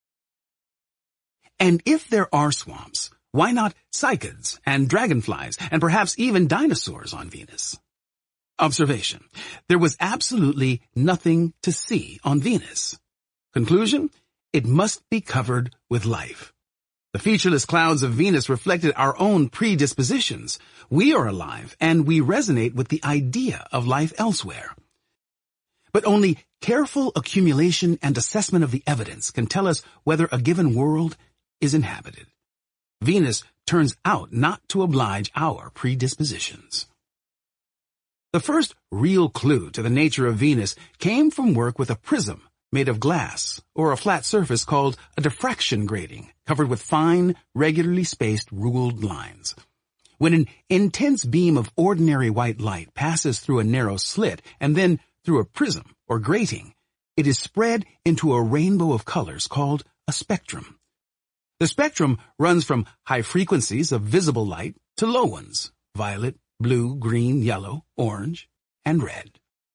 And if there are swamps, why not cycads and dragonflies and perhaps even dinosaurs on Venus? Observation. There was absolutely nothing to see on Venus. Conclusion. It must be covered with life. The featureless clouds of Venus reflected our own predispositions. We are alive, and we resonate with the idea of life elsewhere. But only careful accumulation and assessment of the evidence can tell us whether a given world is inhabited. Venus turns out not to oblige our predispositions. The first real clue to the nature of Venus came from work with a prism made of glass, or a flat surface called a diffraction grating, covered with fine, regularly spaced ruled lines. When an intense beam of ordinary white light passes through a narrow slit and then through a prism or grating, it is spread into a rainbow of colors called a spectrum. The spectrum runs from high frequencies of visible light to low ones, violet, blue, green, yellow, orange, and red.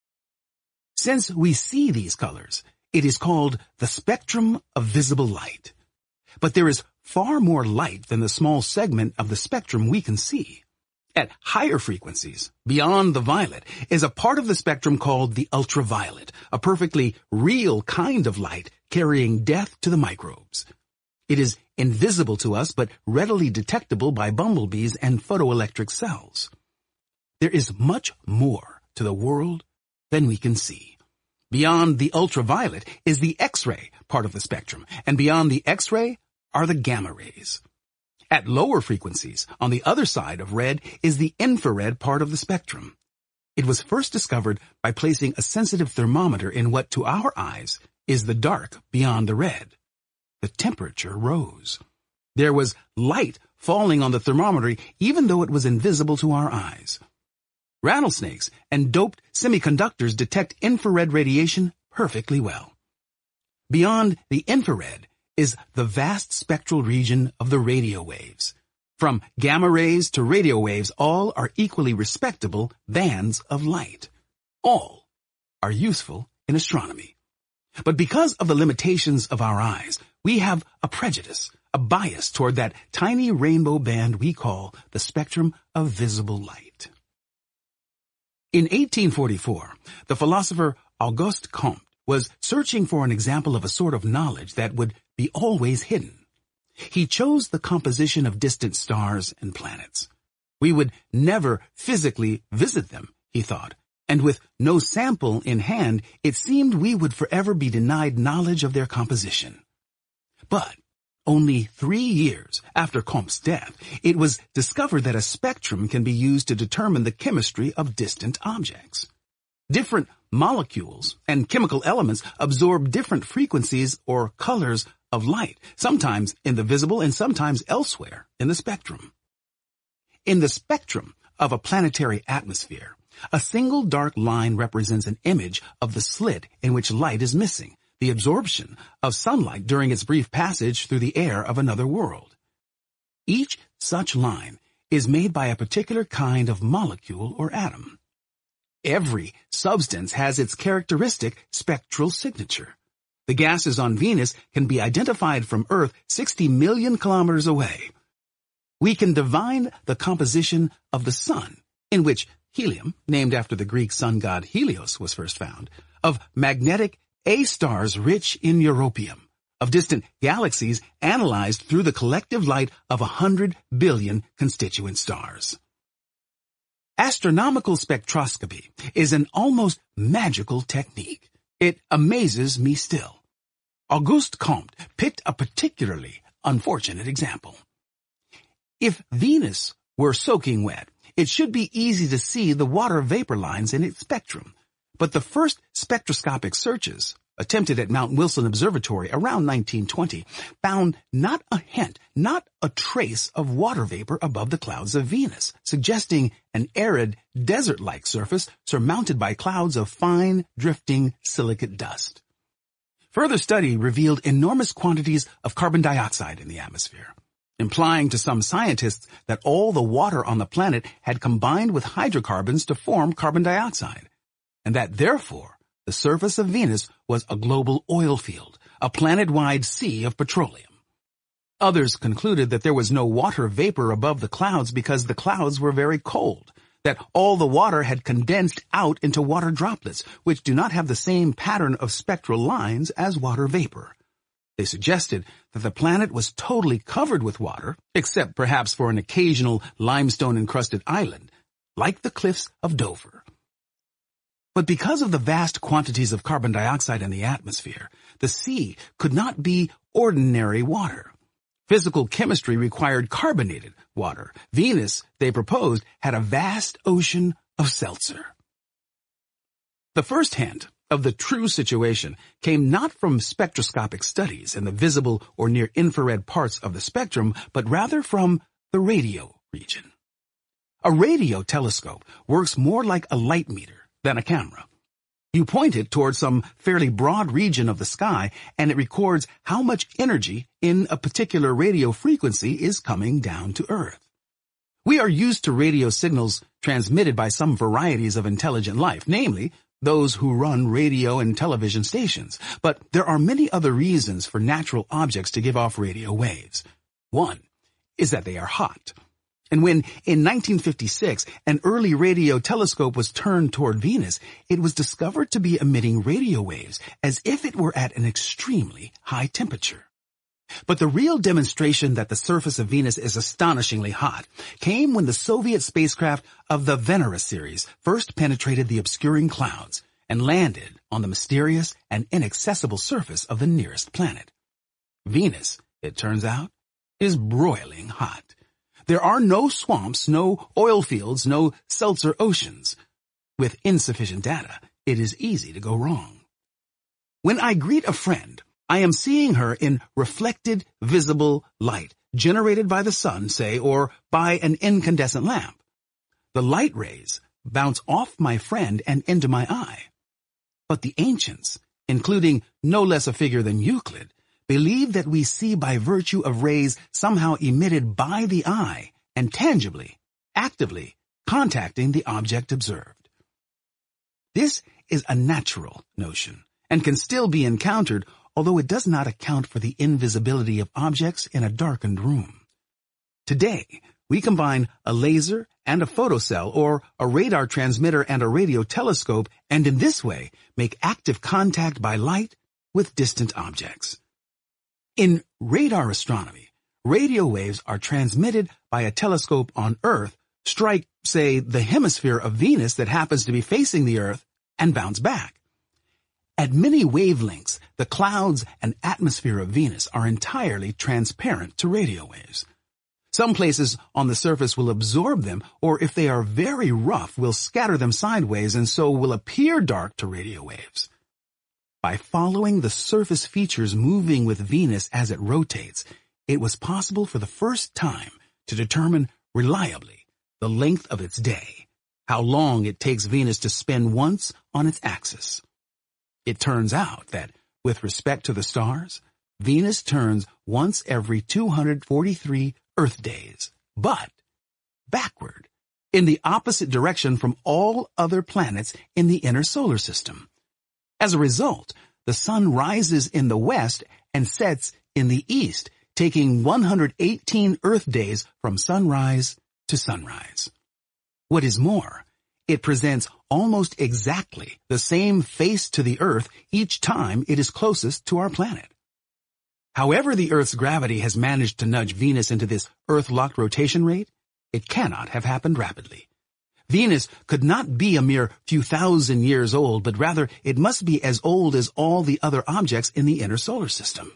Since we see these colors, it is called the spectrum of visible light. But there is far more light than the small segment of the spectrum we can see. At higher frequencies, beyond the violet, is a part of the spectrum called the ultraviolet, a perfectly real kind of light carrying death to the microbes. It is invisible to us but readily detectable by bumblebees and photoelectric cells. There is much more to the world than we can see. Beyond the ultraviolet is the X-ray part of the spectrum, and beyond the X-ray are the gamma rays. At lower frequencies, on the other side of red, is the infrared part of the spectrum. It was first discovered by placing a sensitive thermometer in what to our eyes is the dark beyond the red. The temperature rose. There was light falling on the thermometer even though it was invisible to our eyes. Rattlesnakes and doped semiconductors detect infrared radiation perfectly well. Beyond the infrared is the vast spectral region of the radio waves. From gamma rays to radio waves, all are equally respectable bands of light. All are useful in astronomy. But because of the limitations of our eyes, we have a prejudice, a bias toward that tiny rainbow band we call the spectrum of visible light. In 1844, the philosopher Auguste Comte was searching for an example of a sort of knowledge that would be always hidden. He chose the composition of distant stars and planets. We would never physically visit them, he thought, and with no sample in hand, it seemed we would forever be denied knowledge of their composition. But only 3 years after Comte's death, it was discovered that a spectrum can be used to determine the chemistry of distant objects. Different molecules and chemical elements absorb different frequencies or colors of light, sometimes in the visible and sometimes elsewhere in the spectrum. In the spectrum of a planetary atmosphere, a single dark line represents an image of the slit in which light is missing, the absorption of sunlight during its brief passage through the air of another world. Each such line is made by a particular kind of molecule or atom. Every substance has its characteristic spectral signature. The gases on Venus can be identified from Earth 60 million kilometers away. We can divine the composition of the sun, in which helium, named after the Greek sun god Helios, was first found, of magnetic A stars rich in europium, of distant galaxies analyzed through the collective light of 100 billion constituent stars. Astronomical spectroscopy is an almost magical technique. It amazes me still. Auguste Comte picked a particularly unfortunate example. If Venus were soaking wet, it should be easy to see the water vapor lines in its spectrum. But the first spectroscopic searches attempted at Mount Wilson Observatory around 1920, found not a hint, not a trace of water vapor above the clouds of Venus, suggesting an arid, desert-like surface surmounted by clouds of fine, drifting silicate dust. Further study revealed enormous quantities of carbon dioxide in the atmosphere, implying to some scientists that all the water on the planet had combined with hydrocarbons to form carbon dioxide, and that therefore the surface of Venus was a global oil field, a planet-wide sea of petroleum. Others concluded that there was no water vapor above the clouds because the clouds were very cold, that all the water had condensed out into water droplets, which do not have the same pattern of spectral lines as water vapor. They suggested that the planet was totally covered with water, except perhaps for an occasional limestone-encrusted island, like the cliffs of Dover. But because of the vast quantities of carbon dioxide in the atmosphere, the sea could not be ordinary water. Physical chemistry required carbonated water. Venus, they proposed, had a vast ocean of seltzer. The first hint of the true situation came not from spectroscopic studies in the visible or near-infrared parts of the spectrum, but rather from the radio region. A radio telescope works more like a light meter than a camera. You point it towards some fairly broad region of the sky, and it records how much energy in a particular radio frequency is coming down to Earth. We are used to radio signals transmitted by some varieties of intelligent life, namely, those who run radio and television stations. But there are many other reasons for natural objects to give off radio waves. One is that they are hot. And when, in 1956, an early radio telescope was turned toward Venus, it was discovered to be emitting radio waves as if it were at an extremely high temperature. But the real demonstration that the surface of Venus is astonishingly hot came when the Soviet spacecraft of the Venera series first penetrated the obscuring clouds and landed on the mysterious and inaccessible surface of the nearest planet. Venus, it turns out, is broiling hot. There are no swamps, no oil fields, no seltzer oceans. With insufficient data, it is easy to go wrong. When I greet a friend, I am seeing her in reflected, visible light, generated by the sun, say, or by an incandescent lamp. The light rays bounce off my friend and into my eye. But the ancients, including no less a figure than Euclid, believe that we see by virtue of rays somehow emitted by the eye and tangibly, actively contacting the object observed. This is a natural notion and can still be encountered, although it does not account for the invisibility of objects in a darkened room. Today, we combine a laser and a photocell, or a radar transmitter and a radio telescope, and in this way make active contact by light with distant objects. In radar astronomy, radio waves are transmitted by a telescope on Earth, strike, say, the hemisphere of Venus that happens to be facing the Earth, and bounce back. At many wavelengths, the clouds and atmosphere of Venus are entirely transparent to radio waves. Some places on the surface will absorb them, or if they are very rough, will scatter them sideways and so will appear dark to radio waves. By following the surface features moving with Venus as it rotates, it was possible for the first time to determine reliably the length of its day, how long it takes Venus to spin once on its axis. It turns out that, with respect to the stars, Venus turns once every 243 Earth days, but backward, in the opposite direction from all other planets in the inner solar system. As a result, the sun rises in the west and sets in the east, taking 118 Earth days from sunrise to sunrise. What is more, it presents almost exactly the same face to the Earth each time it is closest to our planet. However the Earth's gravity has managed to nudge Venus into this Earth-locked rotation rate, it cannot have happened rapidly. Venus could not be a mere few thousand years old, but rather it must be as old as all the other objects in the inner solar system.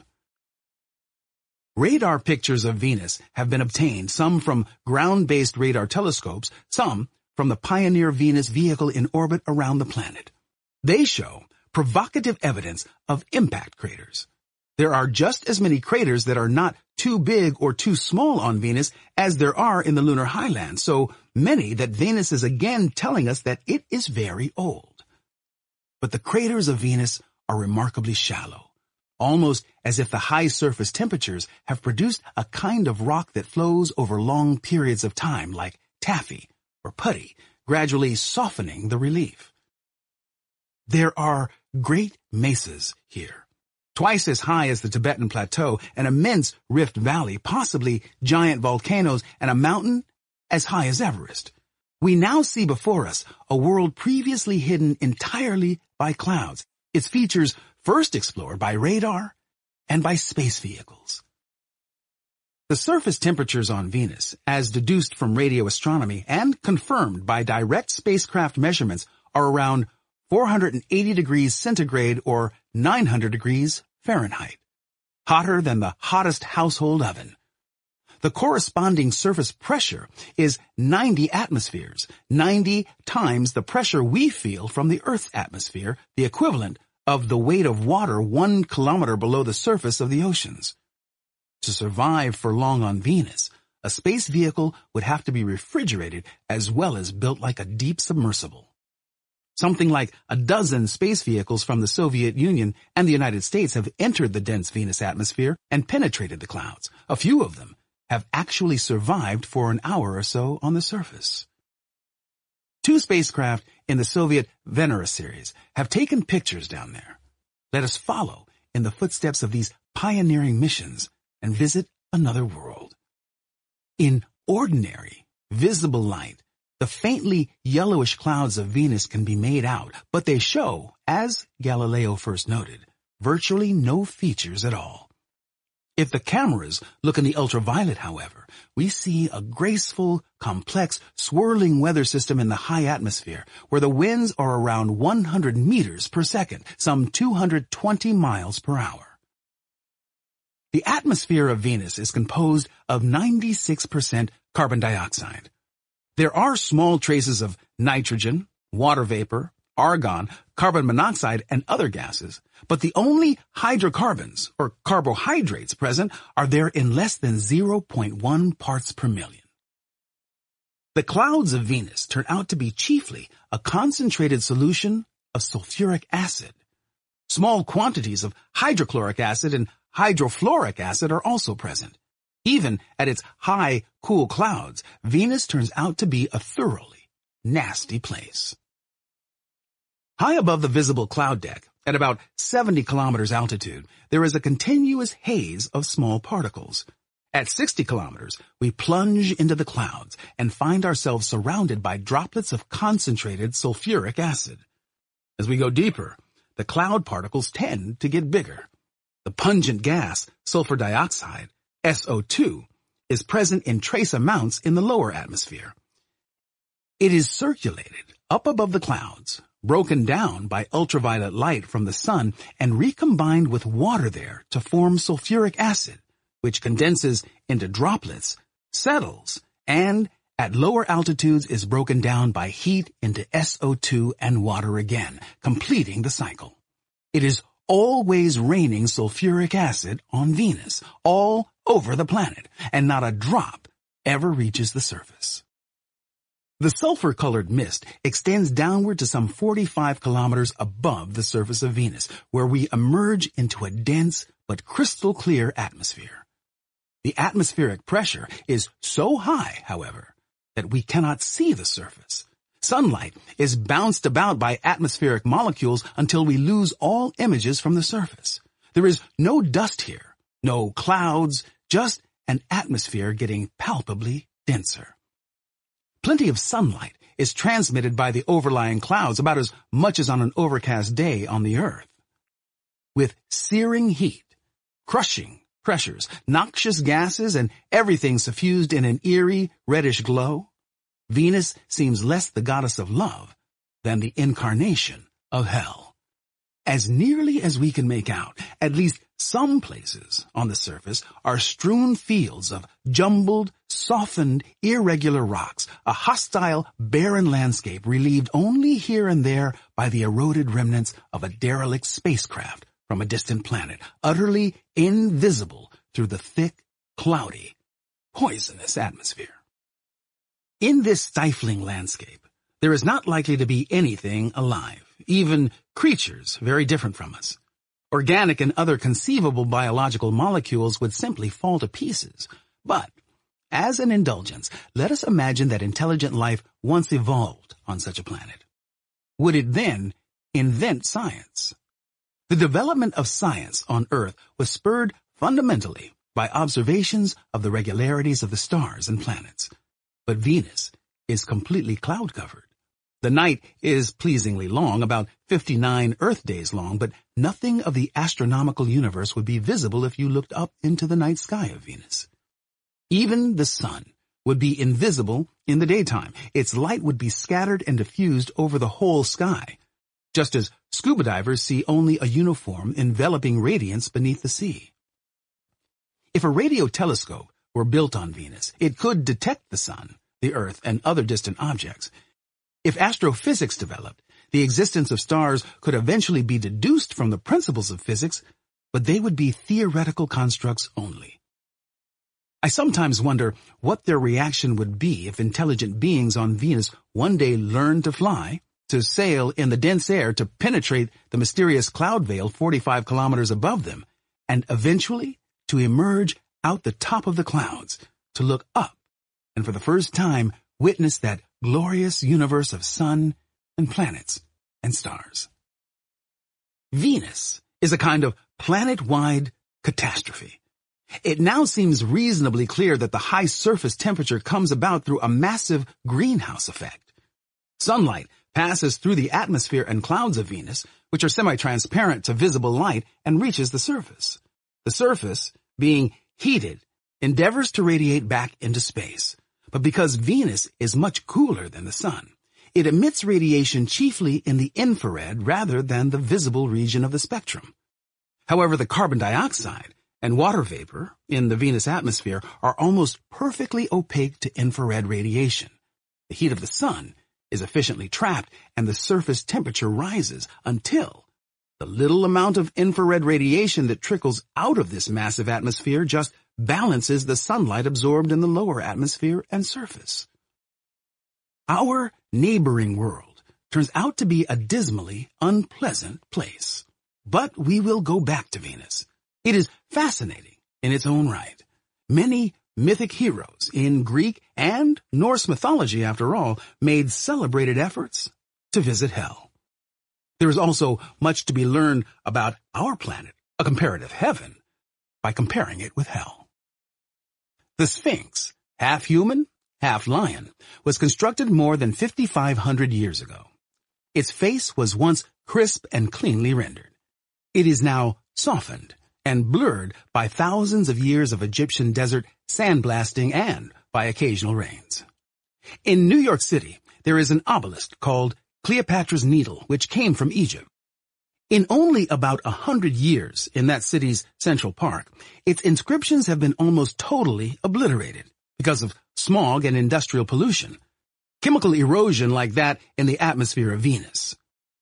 Radar pictures of Venus have been obtained, some from ground-based radar telescopes, some from the Pioneer Venus vehicle in orbit around the planet. They show provocative evidence of impact craters. There are just as many craters that are not too big or too small on Venus as there are in the lunar highlands, so many that Venus is again telling us that it is very old. But the craters of Venus are remarkably shallow, almost as if the high surface temperatures have produced a kind of rock that flows over long periods of time, like taffy or putty, gradually softening the relief. There are great mesas here, twice as high as the Tibetan Plateau, an immense rift valley, possibly giant volcanoes, and a mountain as high as Everest. We now see before us a world previously hidden entirely by clouds, its features first explored by radar and by space vehicles. The surface temperatures on Venus, as deduced from radio astronomy and confirmed by direct spacecraft measurements, are around 480 degrees centigrade or 900 degrees Fahrenheit, hotter than the hottest household oven. The corresponding surface pressure is 90 atmospheres, 90 times the pressure we feel from the Earth's atmosphere, the equivalent of the weight of water 1 kilometer below the surface of the oceans. To survive for long on Venus, a space vehicle would have to be refrigerated as well as built like a deep submersible. Something like a dozen space vehicles from the Soviet Union and the United States have entered the dense Venus atmosphere and penetrated the clouds. A few of them have actually survived for an hour or so on the surface. 2 spacecraft in the Soviet Venera series have taken pictures down there. Let us follow in the footsteps of these pioneering missions and visit another world. In ordinary, visible light, the faintly yellowish clouds of Venus can be made out, but they show, as Galileo first noted, virtually no features at all. If the cameras look in the ultraviolet, however, we see a graceful, complex, swirling weather system in the high atmosphere, where the winds are around 100 meters per second, some 220 miles per hour. The atmosphere of Venus is composed of 96% carbon dioxide. There are small traces of nitrogen, water vapor, argon, carbon monoxide, and other gases, but the only hydrocarbons, or carbohydrates, present are there in less than 0.1 parts per million. The clouds of Venus turn out to be chiefly a concentrated solution of sulfuric acid. Small quantities of hydrochloric acid and hydrofluoric acid are also present. Even at its high, cool clouds, Venus turns out to be a thoroughly nasty place. High above the visible cloud deck, at about 70 kilometers altitude, there is a continuous haze of small particles. At 60 kilometers, we plunge into the clouds and find ourselves surrounded by droplets of concentrated sulfuric acid. As we go deeper, the cloud particles tend to get bigger. The pungent gas, sulfur dioxide, SO2, is present in trace amounts in the lower atmosphere. It is circulated up above the clouds, broken down by ultraviolet light from the sun, and recombined with water there to form sulfuric acid, which condenses into droplets, settles, and at lower altitudes is broken down by heat into SO2 and water again, completing the cycle. It is always raining sulfuric acid on Venus, all over the planet, and not a drop ever reaches the surface. The sulfur-colored mist extends downward to some 45 kilometers above the surface of Venus, where we emerge into a dense but crystal-clear atmosphere. The atmospheric pressure is so high, however, that we cannot see the surface. Sunlight is bounced about by atmospheric molecules until we lose all images from the surface. There is no dust here, no clouds, just an atmosphere getting palpably denser. Plenty of sunlight is transmitted by the overlying clouds, about as much as on an overcast day on the Earth. With searing heat, crushing pressures, noxious gases, and everything suffused in an eerie, reddish glow, Venus seems less the goddess of love than the incarnation of hell. As nearly as we can make out, at least Some places on the surface are strewn fields of jumbled, softened, irregular rocks, a hostile, barren landscape relieved only here and there by the eroded remnants of a derelict spacecraft from a distant planet, utterly invisible through the thick, cloudy, poisonous atmosphere. In this stifling landscape, there is not likely to be anything alive, even creatures very different from us. Organic and other conceivable biological molecules would simply fall to pieces. But, as an indulgence, let us imagine that intelligent life once evolved on such a planet. Would it then invent science? The development of science on Earth was spurred fundamentally by observations of the regularities of the stars and planets. But Venus is completely cloud-covered. The night is pleasingly long, about 59 Earth days long, but nothing of the astronomical universe would be visible if you looked up into the night sky of Venus. Even the sun would be invisible in the daytime. Its light would be scattered and diffused over the whole sky, just as scuba divers see only a uniform enveloping radiance beneath the sea. If a radio telescope were built on Venus, it could detect the sun, the Earth, and other distant objects. If astrophysics developed, the existence of stars could eventually be deduced from the principles of physics, but they would be theoretical constructs only. I sometimes wonder what their reaction would be if intelligent beings on Venus one day learned to fly, to sail in the dense air, to penetrate the mysterious cloud veil 45 kilometers above them, and eventually to emerge out the top of the clouds, to look up, and for the first time witness that glorious universe of sun and planets and stars. Venus is a kind of planet-wide catastrophe. It now seems reasonably clear that the high surface temperature comes about through a massive greenhouse effect. Sunlight passes through the atmosphere and clouds of Venus, which are semi-transparent to visible light, and reaches the surface. The surface, being heated, endeavors to radiate back into space. But because Venus is much cooler than the sun, it emits radiation chiefly in the infrared rather than the visible region of the spectrum. However, the carbon dioxide and water vapor in the Venus atmosphere are almost perfectly opaque to infrared radiation. The heat of the sun is efficiently trapped, and the surface temperature rises until the little amount of infrared radiation that trickles out of this massive atmosphere just balances the sunlight absorbed in the lower atmosphere and surface. Our neighboring world turns out to be a dismally unpleasant place. But we will go back to Venus. It is fascinating in its own right. Many mythic heroes in Greek and Norse mythology, after all, made celebrated efforts to visit hell. There is also much to be learned about our planet, a comparative heaven, by comparing it with hell. The Sphinx, half human, half lion, was constructed more than 5,500 years ago. Its face was once crisp and cleanly rendered. It is now softened and blurred by thousands of years of Egyptian desert sandblasting and by occasional rains. In New York City, there is an obelisk called Cleopatra's Needle, which came from Egypt. In only about 100 years in that city's Central Park, its inscriptions have been almost totally obliterated because of smog and industrial pollution, chemical erosion like that in the atmosphere of Venus.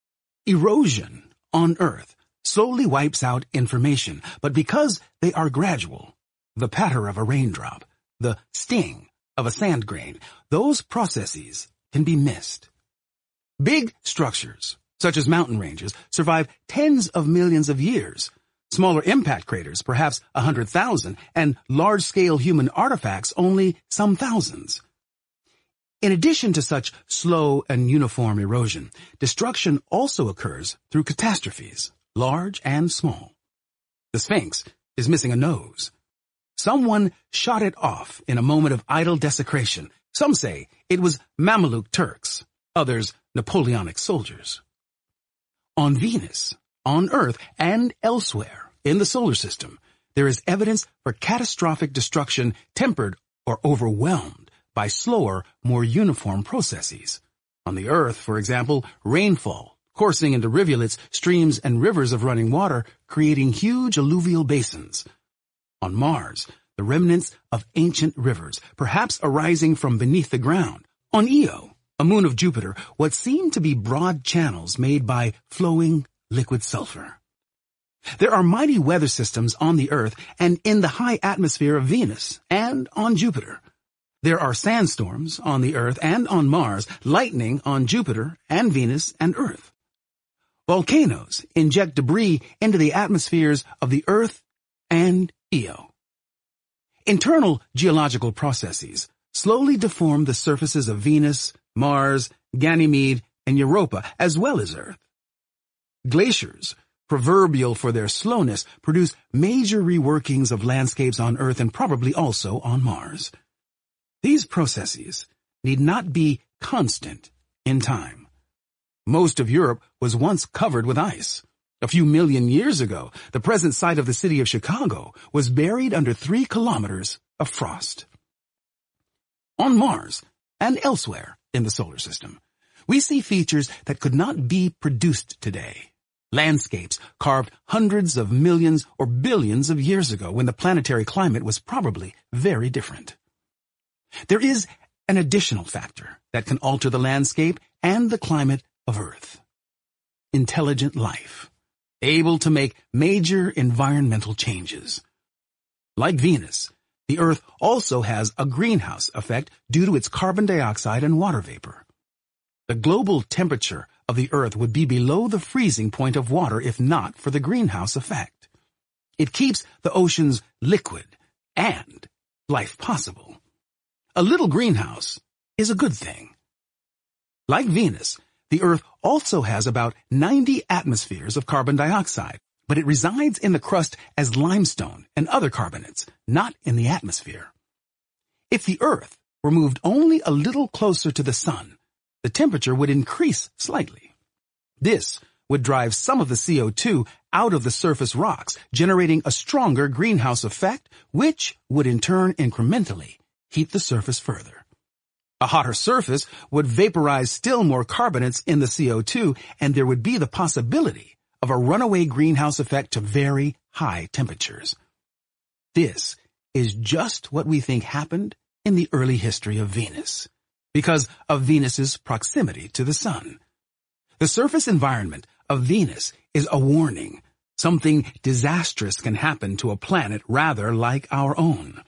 Erosion on Earth slowly wipes out information, but because they are gradual, the patter of a raindrop, the sting of a sand grain, those processes can be missed. Big structures, such as mountain ranges, survive tens of millions of years. Smaller impact craters, perhaps 100,000, and large-scale human artifacts only some thousands. In addition to such slow and uniform erosion, destruction also occurs through catastrophes, large and small. The Sphinx is missing a nose. Someone shot it off in a moment of idle desecration. Some say it was Mameluke Turks, others Napoleonic soldiers. On Venus, on Earth, and elsewhere in the solar system, there is evidence for catastrophic destruction tempered or overwhelmed by slower, more uniform processes. On the Earth, for example, rainfall, coursing into rivulets, streams, and rivers of running water, creating huge alluvial basins. On Mars, the remnants of ancient rivers, perhaps arising from beneath the ground. On Io, a moon of Jupiter, what seem to be broad channels made by flowing liquid sulfur. There are mighty weather systems on the Earth and in the high atmosphere of Venus and on Jupiter. There are sandstorms on the Earth and on Mars, lightning on Jupiter and Venus and Earth. Volcanoes inject debris into the atmospheres of the Earth and Io. Internal geological processes slowly deform the surfaces of Venus, Mars, Ganymede, and Europa, as well as Earth. Glaciers, proverbial for their slowness, produce major reworkings of landscapes on Earth and probably also on Mars. These processes need not be constant in time. Most of Europe was once covered with ice. A few million years ago, the present site of the city of Chicago was buried under 3 kilometers of frost. On Mars, and elsewhere in the solar system, we see features that could not be produced today. Landscapes carved hundreds of millions or billions of years ago when the planetary climate was probably very different. There is an additional factor that can alter the landscape and the climate of Earth. Intelligent life, able to make major environmental changes. Like Venus, the Earth also has a greenhouse effect due to its carbon dioxide and water vapor. The global temperature of the Earth would be below the freezing point of water if not for the greenhouse effect. It keeps the oceans liquid and life possible. A little greenhouse is a good thing. Like Venus, the Earth also has about 90 atmospheres of carbon dioxide, but it resides in the crust as limestone and other carbonates, not in the atmosphere. If the Earth were moved only a little closer to the Sun, the temperature would increase slightly. This would drive some of the CO2 out of the surface rocks, generating a stronger greenhouse effect, which would in turn incrementally heat the surface further. A hotter surface would vaporize still more carbonates in the CO2, and there would be the possibility of a runaway greenhouse effect to very high temperatures. This is just what we think happened in the early history of Venus, because of Venus's proximity to the Sun. The surface environment of Venus is a warning. Something disastrous can happen to a planet rather like our own.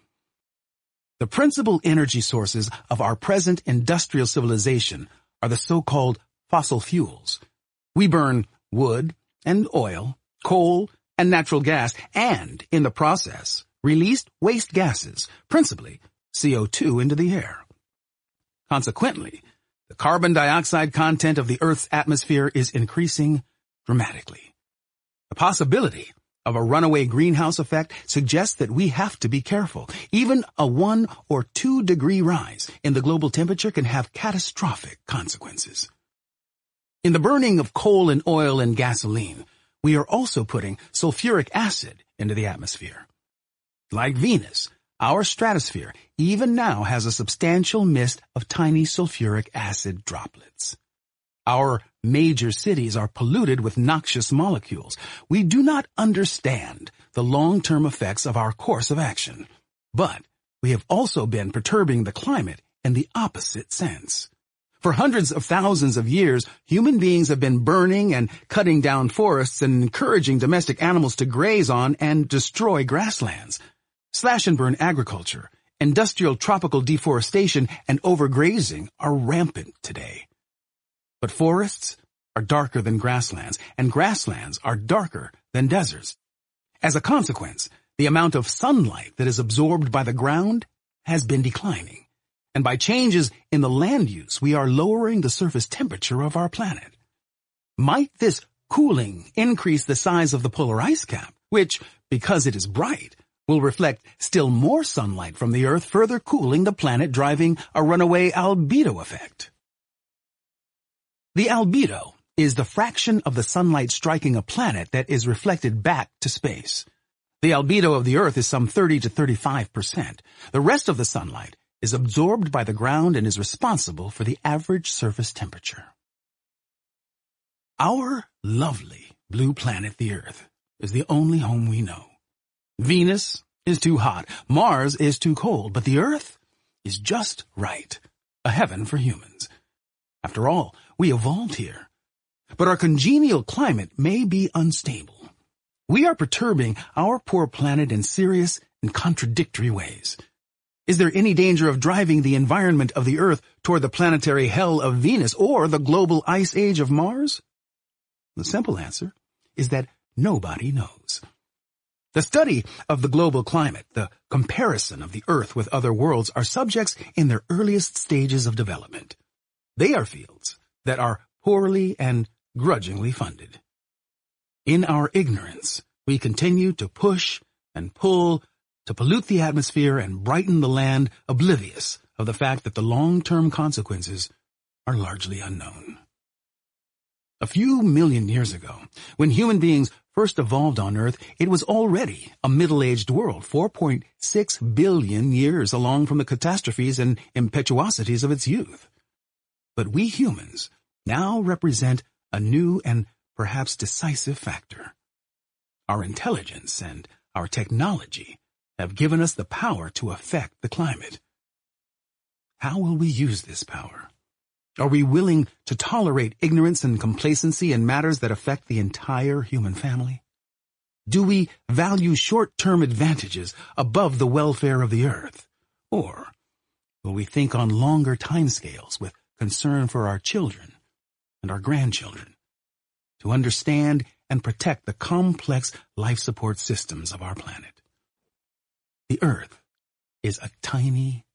The principal energy sources of our present industrial civilization are the so-called fossil fuels. We burn wood and oil, coal and natural gas, and, in the process, released waste gases, principally CO2, into the air. Consequently, the carbon dioxide content of the Earth's atmosphere is increasing dramatically. The possibility of a runaway greenhouse effect suggests that we have to be careful. Even a 1 or 2 degree rise in the global temperature can have catastrophic consequences. In the burning of coal and oil and gasoline, we are also putting sulfuric acid into the atmosphere. Like Venus, our stratosphere even now has a substantial mist of tiny sulfuric acid droplets. Our major cities are polluted with noxious molecules. We do not understand the long-term effects of our course of action, but we have also been perturbing the climate in the opposite sense. For hundreds of thousands of years, human beings have been burning and cutting down forests and encouraging domestic animals to graze on and destroy grasslands. Slash-and-burn agriculture, industrial tropical deforestation, and overgrazing are rampant today. But forests are darker than grasslands, and grasslands are darker than deserts. As a consequence, the amount of sunlight that is absorbed by the ground has been declining, and by changes in the land use, we are lowering the surface temperature of our planet. Might this cooling increase the size of the polar ice cap, which, because it is bright, will reflect still more sunlight from the Earth, further cooling the planet, driving a runaway albedo effect? The albedo is the fraction of the sunlight striking a planet that is reflected back to space. The albedo of the Earth is some 30 to 35%. The rest of the sunlight is absorbed by the ground and is responsible for the average surface temperature. Our lovely blue planet, the Earth, is the only home we know. Venus is too hot, Mars is too cold, but the Earth is just right, a heaven for humans. After all, we evolved here. But our congenial climate may be unstable. We are perturbing our poor planet in serious and contradictory ways. Is there any danger of driving the environment of the Earth toward the planetary hell of Venus or the global ice age of Mars? The simple answer is that nobody knows. The study of the global climate, the comparison of the Earth with other worlds are subjects in their earliest stages of development. They are fields that are poorly and grudgingly funded. In our ignorance, we continue to push and pull to pollute the atmosphere and brighten the land, oblivious of the fact that the long-term consequences are largely unknown. A few million years ago, when human beings first evolved on Earth, it was already a middle-aged world, 4.6 billion years along from the catastrophes and impetuosities of its youth. But we humans now represent a new and perhaps decisive factor. Our intelligence and our technology have given us the power to affect the climate. How will we use this power? Are we willing to tolerate ignorance and complacency in matters that affect the entire human family? Do we value short-term advantages above the welfare of the Earth? Or will we think on longer timescales with concern for our children and our grandchildren, to understand and protect the complex life support systems of our planet? The Earth is a tiny,